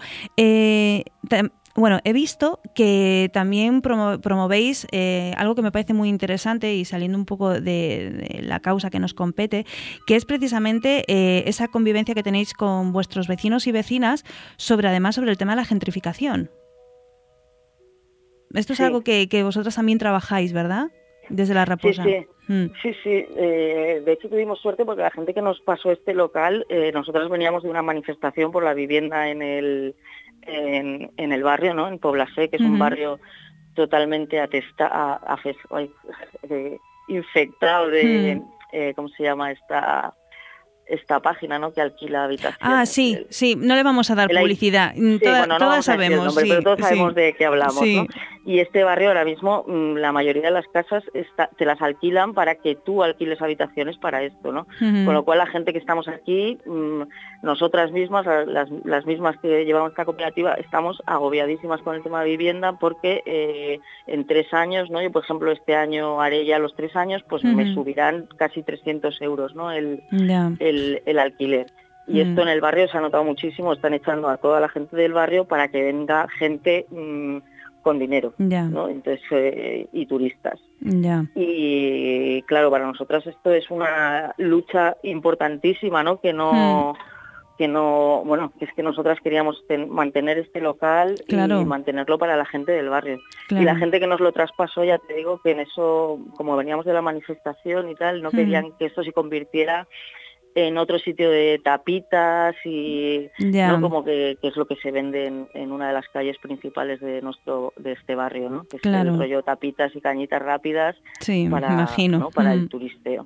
[SPEAKER 2] He visto que también promovéis algo que me parece muy interesante y saliendo un poco de la causa que nos compete, que es precisamente esa convivencia que tenéis con vuestros vecinos y vecinas sobre el tema de la gentrificación. Esto es algo que vosotras también trabajáis, ¿verdad? Desde La Raposa.
[SPEAKER 3] Sí. De hecho tuvimos suerte porque la gente que nos pasó este local, nosotras veníamos de una manifestación por la vivienda en el barrio, ¿no? En Poblasé, que es un barrio totalmente infectado de ¿cómo se llama esta página, ¿no? Que alquila habitaciones.
[SPEAKER 2] Sí, no le vamos a dar publicidad. Todas sabemos.
[SPEAKER 3] Pero todos sabemos de qué hablamos,
[SPEAKER 2] sí.
[SPEAKER 3] ¿no? Y este barrio ahora mismo, la mayoría de las casas te las alquilan para que tú alquiles habitaciones para esto, ¿no? Con lo cual la gente que estamos aquí, nosotras mismas, las mismas que llevamos esta cooperativa, estamos agobiadísimas con el tema de vivienda porque en 3 años, ¿no? Yo, por ejemplo, este año haré ya los 3 años, pues me subirán casi 300 euros, ¿no? El alquiler. Y esto en el barrio se ha notado muchísimo, están echando a toda la gente del barrio para que venga gente con dinero, ¿no? Entonces, y turistas. Y claro, para nosotras esto es una lucha importantísima, ¿no? Que es que nosotras queríamos mantener este local y mantenerlo para la gente del barrio. Y la gente que nos lo traspasó, ya te digo que en eso, como veníamos de la manifestación y tal, no querían que esto se convirtiera en otro sitio de tapitas y ¿no? Como que es lo que se vende en una de las calles principales de este barrio, ¿no? Que es el rollo tapitas y cañitas rápidas para el turisteo.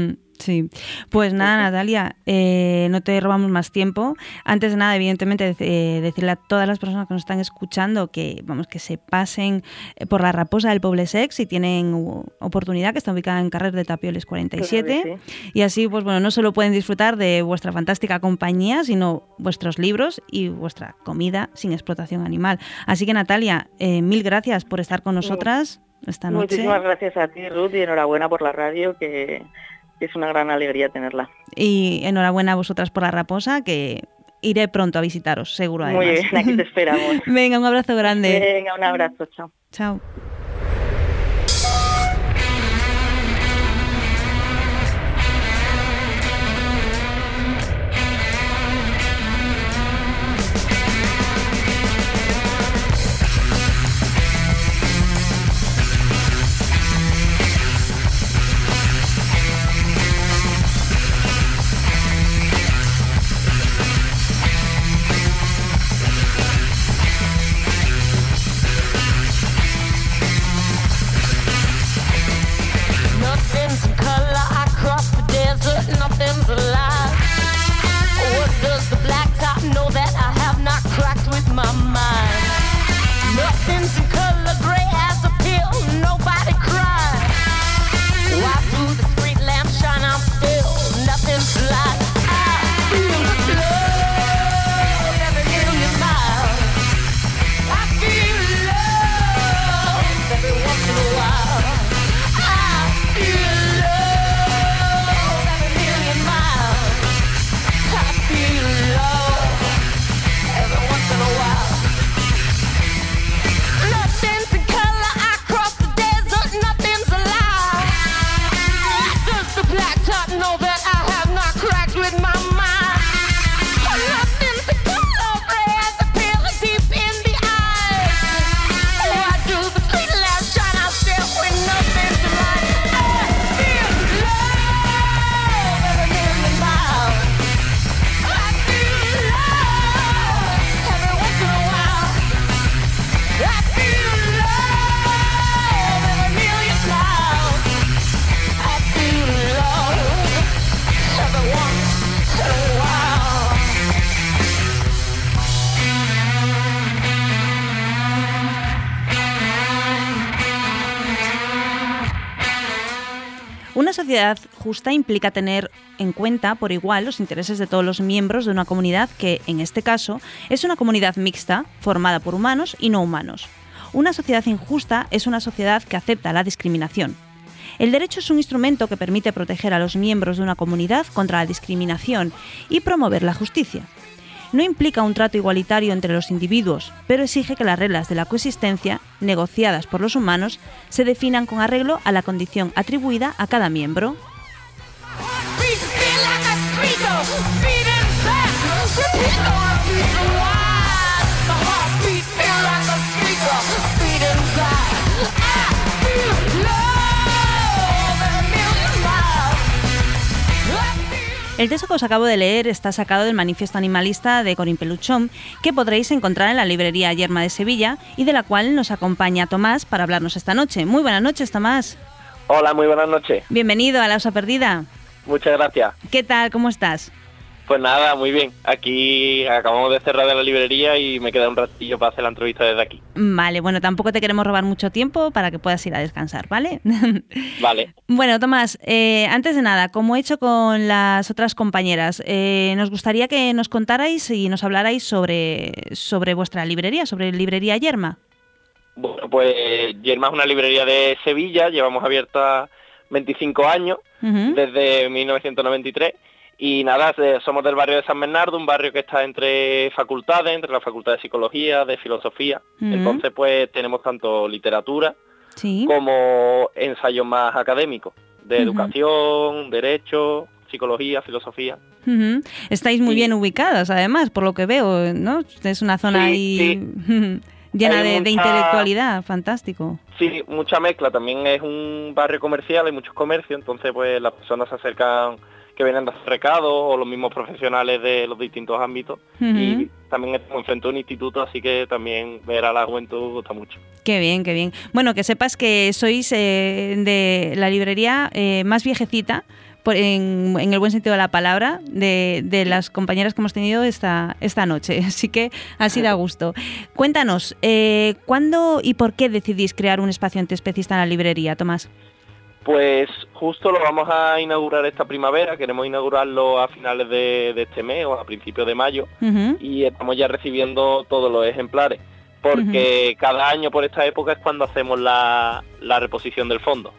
[SPEAKER 2] Sí, pues nada, Natalia, no te robamos más tiempo. Antes de nada, evidentemente, decirle a todas las personas que nos están escuchando que se pasen por La Raposa del Poble-sec si tienen oportunidad, que está ubicada en Carrer de Tapioles 47. Claro, sí. Y así, pues no solo pueden disfrutar de vuestra fantástica compañía, sino vuestros libros y vuestra comida sin explotación animal. Así que, Natalia, 1000 gracias por estar con nosotras esta noche.
[SPEAKER 3] Muchísimas gracias a ti, Ruth, y enhorabuena por la radio, que es una gran alegría tenerla.
[SPEAKER 2] Y enhorabuena a vosotras por La Raposa, que iré pronto a visitaros, seguro. Además.
[SPEAKER 3] Muy bien, aquí te esperamos.
[SPEAKER 2] Venga, un abrazo grande.
[SPEAKER 3] Venga, un abrazo, chao.
[SPEAKER 2] Chao.
[SPEAKER 4] I feel love.
[SPEAKER 2] sociedad justa implica tener en cuenta por igual los intereses de todos los miembros de una comunidad que, en este caso, es una comunidad mixta, formada por humanos y no humanos. Una sociedad injusta es una sociedad que acepta la discriminación. El derecho es un instrumento que permite proteger a los miembros de una comunidad contra la discriminación y promover la justicia. No implica un trato igualitario entre los individuos, pero exige que las reglas de la coexistencia, negociadas por los humanos, se definan con arreglo a la condición atribuida a cada miembro. El texto que os acabo de leer está sacado del Manifiesto Animalista de Corín Peluchón, que podréis encontrar en la librería Yerma de Sevilla y de la cual nos acompaña Tomás para hablarnos esta noche. Muy buenas noches, Tomás.
[SPEAKER 4] Hola, muy buenas noches.
[SPEAKER 2] Bienvenido a La Osa Perdida.
[SPEAKER 4] Muchas gracias.
[SPEAKER 2] ¿Qué tal? ¿Cómo estás?
[SPEAKER 4] Pues nada, muy bien. Aquí acabamos de cerrar de la librería y me queda un ratillo para hacer la entrevista desde aquí.
[SPEAKER 2] Vale, bueno, tampoco te queremos robar mucho tiempo para que puedas ir a descansar, ¿vale?
[SPEAKER 4] Vale.
[SPEAKER 2] Bueno, Tomás, antes de nada, como he hecho con las otras compañeras, nos gustaría que nos contarais y nos hablarais sobre vuestra librería, sobre Librería Yerma.
[SPEAKER 4] Bueno, pues Yerma es una librería de Sevilla, llevamos abierta 25 años, desde 1993. Y nada, somos del barrio de San Bernardo, un barrio que está entre facultades, entre la Facultad de Psicología, de Filosofía. Entonces, pues tenemos tanto literatura como ensayos más académicos, de educación, derecho, psicología, filosofía.
[SPEAKER 2] Estáis muy bien ubicadas, además, por lo que veo, ¿no? Es una zona llena de intelectualidad, fantástico.
[SPEAKER 4] Sí, mucha mezcla. También es un barrio comercial, hay muchos comercios, entonces pues las personas se acercan, que vienen de hacer recados, o los mismos profesionales de los distintos ámbitos. Y también estamos enfrente a un instituto, así que también ver a la juventud gusta mucho.
[SPEAKER 2] Qué bien, qué bien. Bueno, que sepas que sois de la librería más viejecita, en el buen sentido de la palabra, de las compañeras que hemos tenido esta noche. Así que así da gusto. Cuéntanos, ¿cuándo y por qué decidís crear un espacio antiespecista en la librería, Tomás?
[SPEAKER 4] Pues justo lo vamos a inaugurar esta primavera, queremos inaugurarlo a finales de este mes o a principios de mayo, y estamos ya recibiendo todos los ejemplares, porque cada año por esta época es cuando hacemos la reposición del fondo.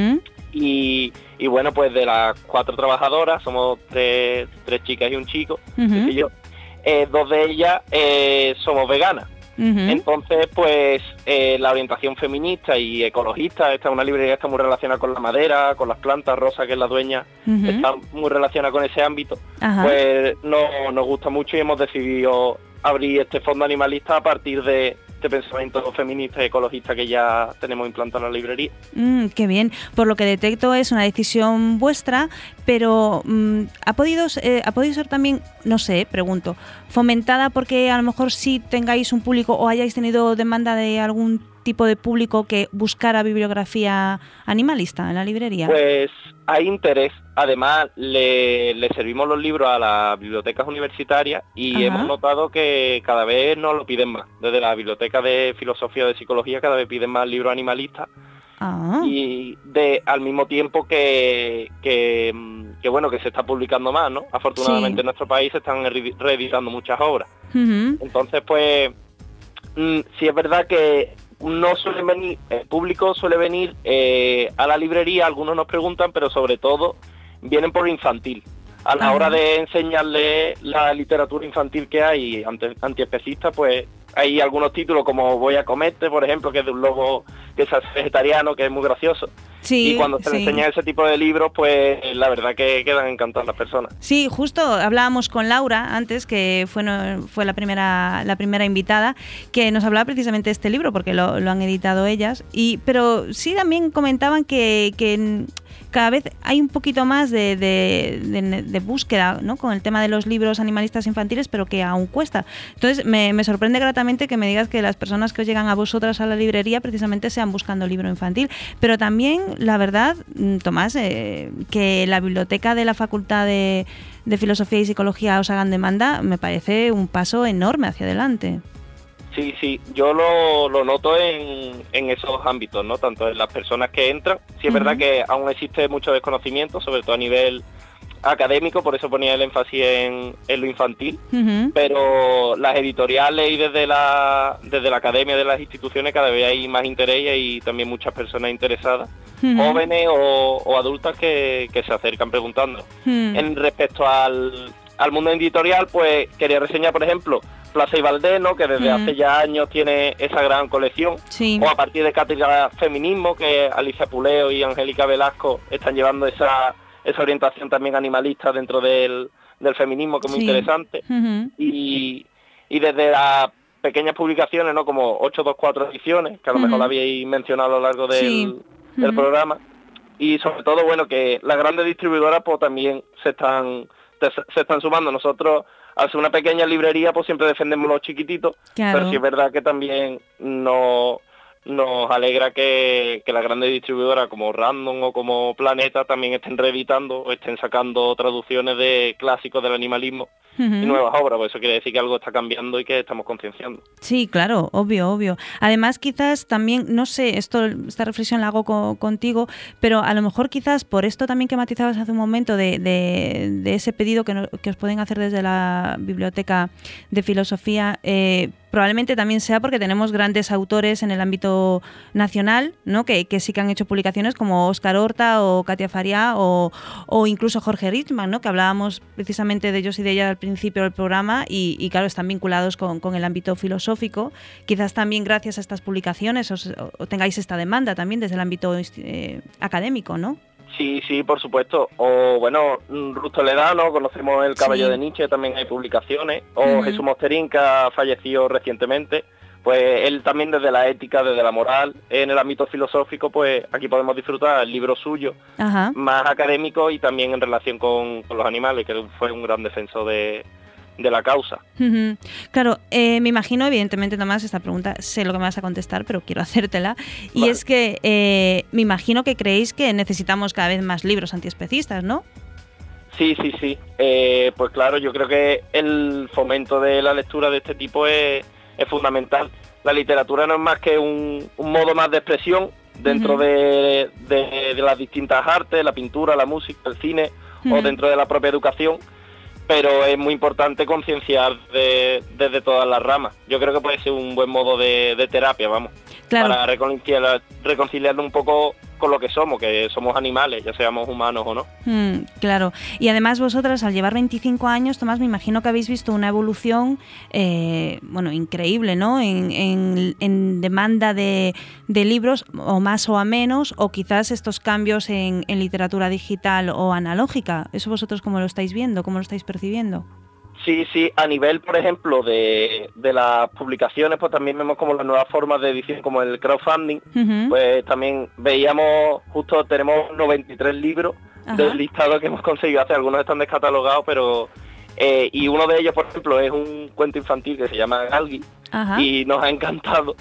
[SPEAKER 4] Y bueno, pues de las 4 trabajadoras, somos tres chicas y un chico, y yo, 2 de ellas somos veganas. Entonces, pues la orientación feminista y ecologista, esta es una librería que está muy relacionada con la madera, con las plantas. Rosa, que es la dueña, está muy relacionada con ese ámbito. Pues nos gusta mucho y hemos decidido abrir este fondo animalista a partir de este pensamiento feminista y ecologista que ya tenemos implantado en la librería.
[SPEAKER 2] Qué bien. Por lo que detecto es una decisión vuestra, pero ¿ha podido ser también, no sé, pregunto, fomentada porque a lo mejor sí tengáis un público o hayáis tenido demanda de algún tipo de público que buscara bibliografía animalista en la librería?
[SPEAKER 4] Pues hay interés. Además, le servimos los libros a las bibliotecas universitarias y hemos notado que cada vez nos lo piden más. Desde la biblioteca de filosofía o de psicología cada vez piden más libros animalistas. Y al mismo tiempo que bueno, que se está publicando más, ¿no? Afortunadamente en nuestro país se están reeditando muchas obras. Entonces, pues, sí es verdad que no suelen venir, el público suele venir a la librería, algunos nos preguntan, pero sobre todo vienen por infantil. A la hora de enseñarles la literatura infantil que hay antiespecista, pues hay algunos títulos como Voy a comerte, por ejemplo, que es de un lobo que es vegetariano, que es muy gracioso. Y cuando se les enseña ese tipo de libros, pues la verdad que quedan encantadas las personas.
[SPEAKER 2] Sí, justo hablábamos con Laura antes, que fue la primera invitada, que nos hablaba precisamente de este libro, porque lo han editado ellas. Pero sí también comentaban que cada vez hay un poquito más de búsqueda, ¿no?, con el tema de los libros animalistas infantiles, pero que aún cuesta. Entonces me sorprende gratamente que me digas que las personas que os llegan a vosotras a la librería precisamente sean buscando libro infantil. Pero también, la verdad, Tomás, que la biblioteca de la Facultad de Filosofía y Psicología os hagan demanda, me parece un paso enorme hacia adelante.
[SPEAKER 4] Sí, yo lo noto en esos ámbitos, ¿no? Tanto en las personas que entran, sí es verdad que aún existe mucho desconocimiento, sobre todo a nivel académico, por eso ponía el énfasis en lo infantil, pero las editoriales y desde la academia de las instituciones cada vez hay más interés y hay también muchas personas interesadas, jóvenes o adultas que se acercan preguntando. En respecto al mundo editorial, pues quería reseñar, por ejemplo, Plaza y Valdés, ¿no? Que desde hace ya años tiene esa gran colección, o a partir de Cátedra Feminismo, que Alicia Puleo y Angélica Velasco están llevando esa orientación también animalista dentro del feminismo, que es muy interesante, y desde las pequeñas publicaciones, ¿no? Como 824 Ediciones, que a lo mejor la habéis mencionado a lo largo del programa, y sobre todo, bueno, que las grandes distribuidoras pues también se están sumando. Nosotros, al ser una pequeña librería, pues siempre defendemos los chiquititos, pero sí es verdad que también nos alegra que las grandes distribuidoras como Random o como Planeta también estén reeditando o estén sacando traducciones de clásicos del animalismo y nuevas obras, pues eso quiere decir que algo está cambiando y que estamos concienciando.
[SPEAKER 2] Sí, claro, obvio. Además, quizás también, no sé, esta reflexión la hago contigo, pero a lo mejor quizás por esto también que matizabas hace un momento de ese pedido que os pueden hacer desde la Biblioteca de Filosofía, probablemente también sea porque tenemos grandes autores en el ámbito nacional, ¿no? Que sí que han hecho publicaciones como Óscar Horta o Katia Fariá o incluso Jorge Richman, ¿no? Que hablábamos precisamente de ellos y de ella al principio del programa y claro, están vinculados con el ámbito filosófico. Quizás también gracias a estas publicaciones os tengáis esta demanda también desde el ámbito académico, ¿no?
[SPEAKER 4] Sí, por supuesto. O bueno, Ruth Toledano, conocemos El Caballo de Nietzsche, también hay publicaciones. O Jesús Mosterín, que ha fallecido recientemente. Pues él también desde la ética, desde la moral, en el ámbito filosófico, pues aquí podemos disfrutar el libro suyo, más académico y también en relación con los animales, que fue un gran defensor de la causa.
[SPEAKER 2] Claro, me imagino, evidentemente, Tomás, esta pregunta sé lo que me vas a contestar, pero quiero hacértela. Y es que me imagino que creéis que necesitamos cada vez más libros antiespecistas, ¿no?
[SPEAKER 4] Sí. Pues claro, yo creo que el fomento de la lectura de este tipo es fundamental. La literatura no es más que un modo más de expresión dentro de las distintas artes, la pintura, la música, el cine, o dentro de la propia educación, pero es muy importante concienciar desde todas las ramas. Yo creo que puede ser un buen modo de terapia, para reconciliarnos un poco con lo que somos animales, ya seamos humanos o no.
[SPEAKER 2] Claro, y además vosotras al llevar 25 años, Tomás, me imagino que habéis visto una evolución increíble, ¿no? En demanda de libros, o más o a menos, o quizás estos cambios en literatura digital o analógica. ¿Eso vosotros cómo lo estáis viendo, cómo lo estáis percibiendo?
[SPEAKER 4] Sí, a nivel, por ejemplo, de las publicaciones, pues también vemos como las nuevas formas de edición, como el crowdfunding, pues también veíamos, justo tenemos 93 libros del listado que hemos conseguido hacer, algunos están descatalogados, pero y uno de ellos, por ejemplo, es un cuento infantil que se llama Galgi, y nos ha encantado,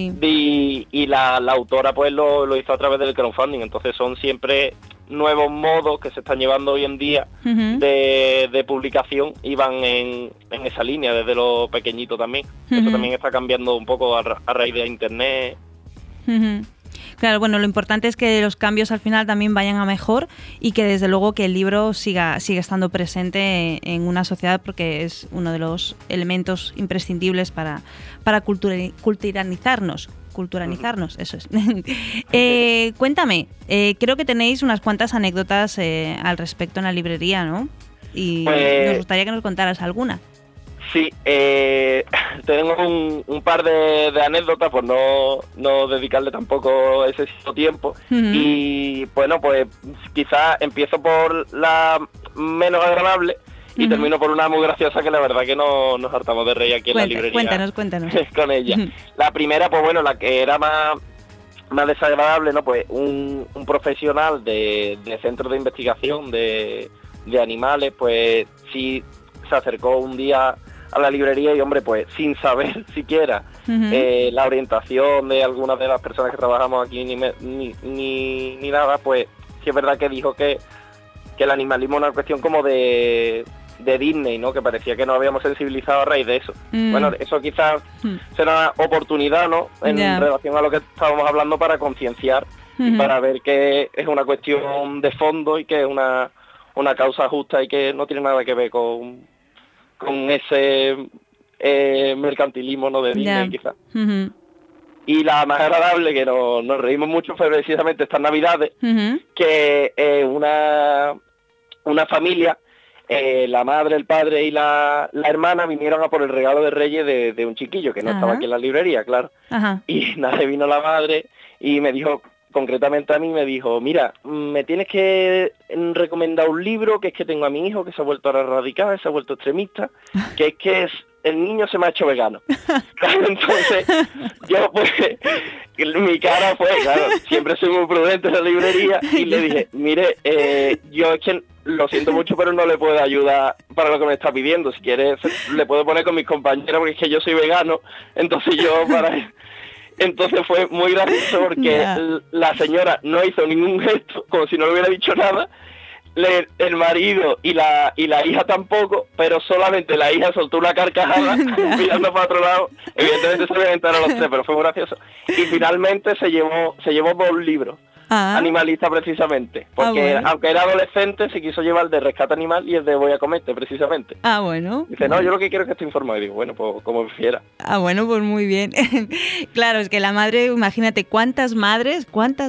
[SPEAKER 4] y la autora pues lo hizo a través del crowdfunding, entonces son siempre nuevos modos que se están llevando hoy en día de publicación y van en esa línea desde lo pequeñito también. Eso también está cambiando un poco a raíz de internet.
[SPEAKER 2] Claro, bueno, lo importante es que los cambios al final también vayan a mejor y que desde luego que el libro siga estando presente en una sociedad, porque es uno de los elementos imprescindibles para culturalizarnos, eso es. Cuéntame, creo que tenéis unas cuantas anécdotas al respecto en la librería, ¿no? Y nos gustaría que nos contaras alguna.
[SPEAKER 4] Sí, tengo un par de anécdotas, por no dedicarle tampoco excesivo tiempo. Y bueno, pues quizás empiezo por la menos agradable y termino por una muy graciosa, que la verdad que nos hartamos de reír aquí en la librería. Cuéntanos. Con ella. La primera, pues bueno, la que era más desagradable, ¿no? Pues un profesional de centro de investigación de animales, pues sí se acercó un día a la librería y, hombre, pues sin saber siquiera la orientación de algunas de las personas que trabajamos aquí ni nada, pues sí es verdad que dijo que el animalismo es una cuestión como de Disney, ¿no? Que parecía que nos habíamos sensibilizado a raíz de eso. Bueno, eso quizás será una oportunidad, ¿no? En relación a lo que estábamos hablando, para concienciar y para ver que es una cuestión de fondo y que es una causa justa y que no tiene nada que ver con ese mercantilismo, ¿no? De Disney, quizás. Y la más agradable, que nos reímos mucho, fue precisamente estas Navidades, que una familia, la madre, el padre y la hermana vinieron a por el regalo de Reyes de un chiquillo que no estaba aquí en la librería, claro. Y nada, vino la madre y me dijo, concretamente a mí, me dijo, mira, me tienes que recomendar un libro, que es que tengo a mi hijo que se ha vuelto ahora radical, se ha vuelto extremista, que el niño se me ha hecho vegano. Claro, entonces, yo pues, mi cara fue, claro, siempre soy muy prudente en la librería, y le dije, mire, yo es que lo siento mucho, pero no le puedo ayudar para lo que me está pidiendo. Si quiere, le puedo poner con mis compañeros, porque es que yo soy vegano, entonces Entonces fue muy gracioso porque la señora no hizo ningún gesto, como si no le hubiera dicho nada. El marido y la hija tampoco, pero solamente la hija soltó una carcajada mirando para otro lado. Evidentemente se reventaron los tres, pero fue muy gracioso. Y finalmente se llevó 2 libros. Animalista, precisamente, porque
[SPEAKER 2] bueno,
[SPEAKER 4] aunque era adolescente, se quiso llevar el de Rescate Animal y el de Voy a Comerte, precisamente.
[SPEAKER 2] Bueno.
[SPEAKER 4] Dice, no, yo lo que quiero es que esté informado. Y digo, bueno, pues como prefiera.
[SPEAKER 2] Bueno, pues muy bien. Claro, es que la madre, imagínate cuántas madres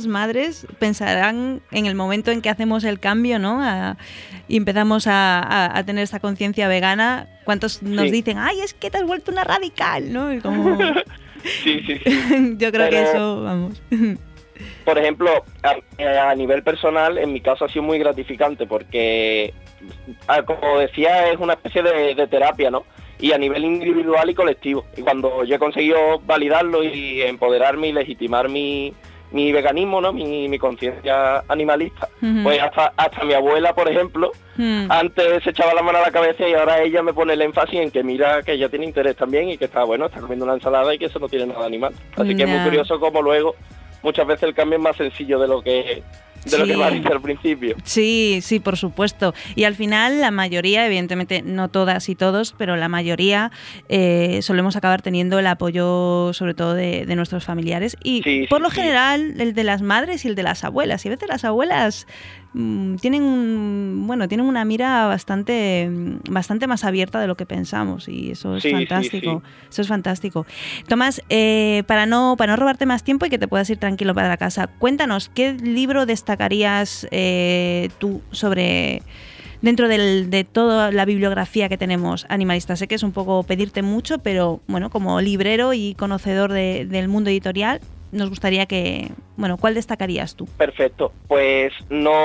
[SPEAKER 2] pensarán en el momento en que hacemos el cambio, ¿no? Y empezamos a tener esta conciencia vegana. ¿Cuántos nos dicen, ay, es que te has vuelto una radical, ¿no? Y como...
[SPEAKER 4] sí.
[SPEAKER 2] Yo creo que eso, vamos...
[SPEAKER 4] Por ejemplo, a nivel personal, en mi caso ha sido muy gratificante porque, como decía, es una especie de terapia, ¿no? Y a nivel individual y colectivo. Y cuando yo he conseguido validarlo y empoderarme y legitimar mi veganismo, ¿no? Mi conciencia animalista, pues hasta mi abuela, por ejemplo, antes se echaba la mano a la cabeza y ahora ella me pone el énfasis en que mira que ella tiene interés también y que está comiendo una ensalada y que eso no tiene nada animal. Así que es muy curioso cómo luego muchas veces el cambio es más sencillo de lo que parece al principio. Sí,
[SPEAKER 2] por supuesto. Y al final la mayoría, evidentemente no todas y todos, pero la mayoría solemos acabar teniendo el apoyo sobre todo de nuestros familiares y por lo general el de las madres y el de las abuelas. Y a veces las abuelas tienen una mira bastante más abierta de lo que pensamos y eso es fantástico. Eso es fantástico. Tomás, para no robarte más tiempo y que te puedas ir tranquilo para la casa, cuéntanos, ¿qué libro destacarías tú sobre dentro de toda la bibliografía que tenemos animalista? Sé que es un poco pedirte mucho, pero bueno, como librero y conocedor del mundo editorial, nos gustaría ¿cuál destacarías tú?
[SPEAKER 4] Perfecto, pues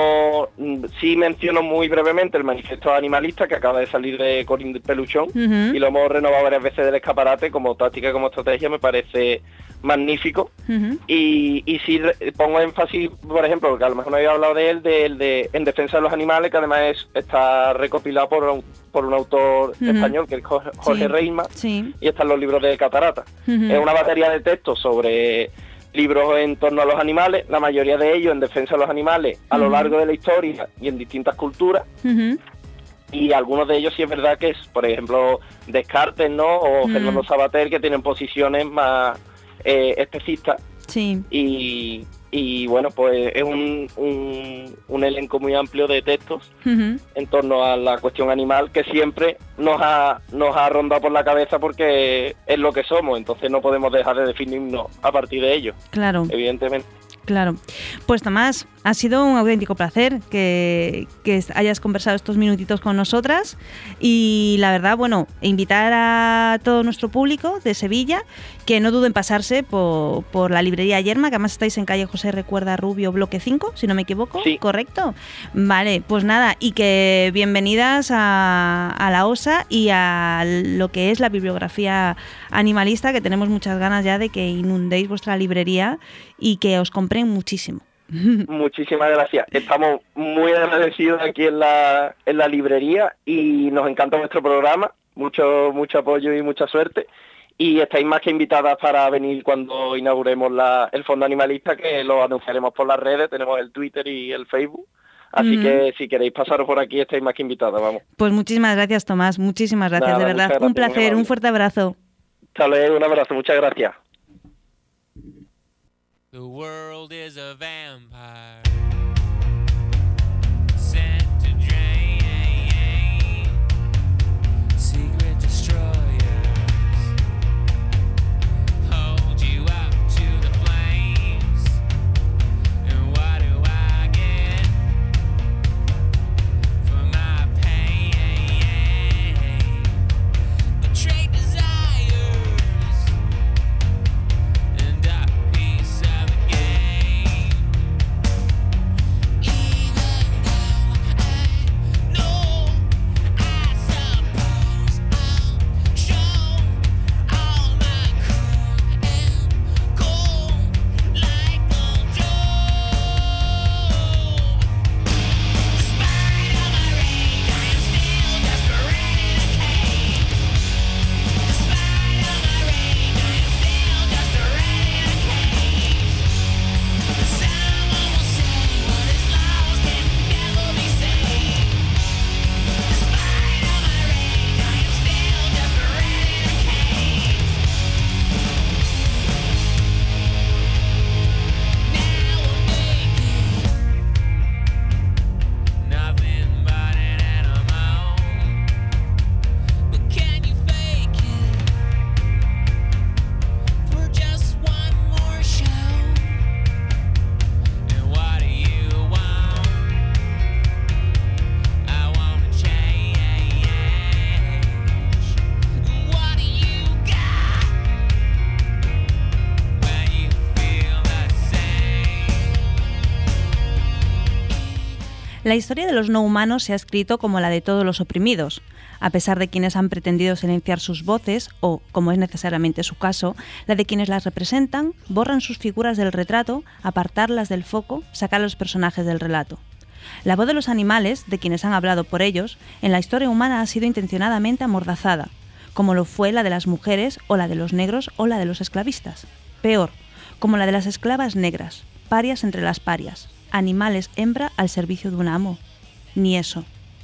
[SPEAKER 4] sí menciono muy brevemente el Manifiesto Animalista, que acaba de salir de Corín Peluchón, y lo hemos renovado varias veces del escaparate, como táctica y como estrategia, me parece magnífico, y sí pongo énfasis, por ejemplo, porque a lo mejor no había hablado de él, de En Defensa de los Animales, que además está recopilado por un autor español, que es Jorge Reisman, y están los libros de Catarata. Es una batería de textos sobre libros en torno a los animales, la mayoría de ellos en defensa de los animales a lo largo de la historia y en distintas culturas, y algunos de ellos sí es verdad que es, por ejemplo, Descartes, ¿no? O Fernando Savater, que tienen posiciones más especistas. Y bueno, pues es un elenco muy amplio de textos en torno a la cuestión animal, que siempre nos ha rondado por la cabeza porque es lo que somos, entonces no podemos dejar de definirnos a partir de ello.
[SPEAKER 2] Claro.
[SPEAKER 4] Evidentemente.
[SPEAKER 2] Claro. Pues Tomás, ha sido un auténtico placer que hayas conversado estos minutitos con nosotras y la verdad, invitar a todo nuestro público de Sevilla que no duden en pasarse por la librería Yerma, que además estáis en calle José Recuerda Rubio, bloque 5, si no me equivoco.
[SPEAKER 4] Sí.
[SPEAKER 2] ¿Correcto? Vale, pues nada, y que bienvenidas a la OSA y a lo que es la bibliografía animalista, que tenemos muchas ganas ya de que inundéis vuestra librería y que os compren muchísimo.
[SPEAKER 4] Muchísimas gracias. Estamos muy agradecidos aquí en la librería y nos encanta vuestro programa. Mucho apoyo y mucha suerte. Y estáis más que invitadas para venir cuando inauguremos el Fondo Animalista, que lo anunciaremos por las redes. Tenemos el Twitter y el Facebook. Así que si queréis pasaros por aquí, estáis más que invitados, vamos.
[SPEAKER 2] Pues muchísimas gracias, Tomás, muchísimas gracias,
[SPEAKER 4] Nada,
[SPEAKER 2] de verdad.
[SPEAKER 4] gracias,
[SPEAKER 2] Un placer, un fuerte abrazo.
[SPEAKER 4] Hasta luego, un abrazo, muchas gracias.
[SPEAKER 2] La historia de los no humanos se ha escrito como la de todos los oprimidos. A pesar de quienes han pretendido silenciar sus voces, o, como es necesariamente su caso, la de quienes las representan, borran sus figuras del retrato, apartarlas del foco, sacar a los personajes del relato. La voz de los animales, de quienes han hablado por ellos, en la historia humana ha sido intencionadamente amordazada, como lo fue la de las mujeres, o la de los negros, o la de los esclavistas. Peor, como la de las esclavas negras, parias entre las parias, animales hembra al servicio de un amo. Ni eso.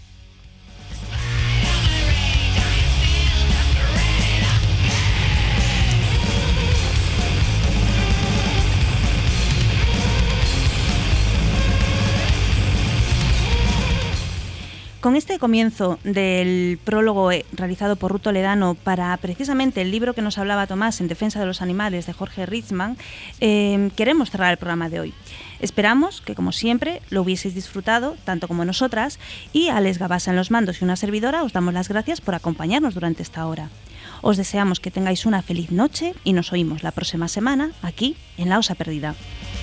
[SPEAKER 2] Con este comienzo del prólogo realizado por Ruth Toledano para precisamente el libro que nos hablaba Tomás, En defensa de los animales, de Jorge Ritzman, queremos cerrar el programa de hoy. Esperamos que, como siempre, lo hubieseis disfrutado, tanto como nosotras, y a Ales Gabasa en los mandos y una servidora os damos las gracias por acompañarnos durante esta hora. Os deseamos que tengáis una feliz noche y nos oímos la próxima semana aquí en La Osa Perdida.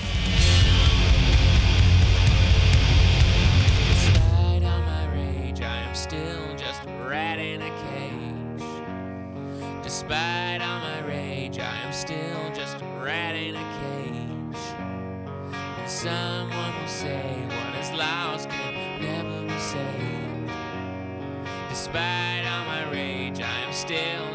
[SPEAKER 5] Despite all my rage, I am still just a rat in a cage. And someone will say what is lost can never be saved. Despite all my rage, I am still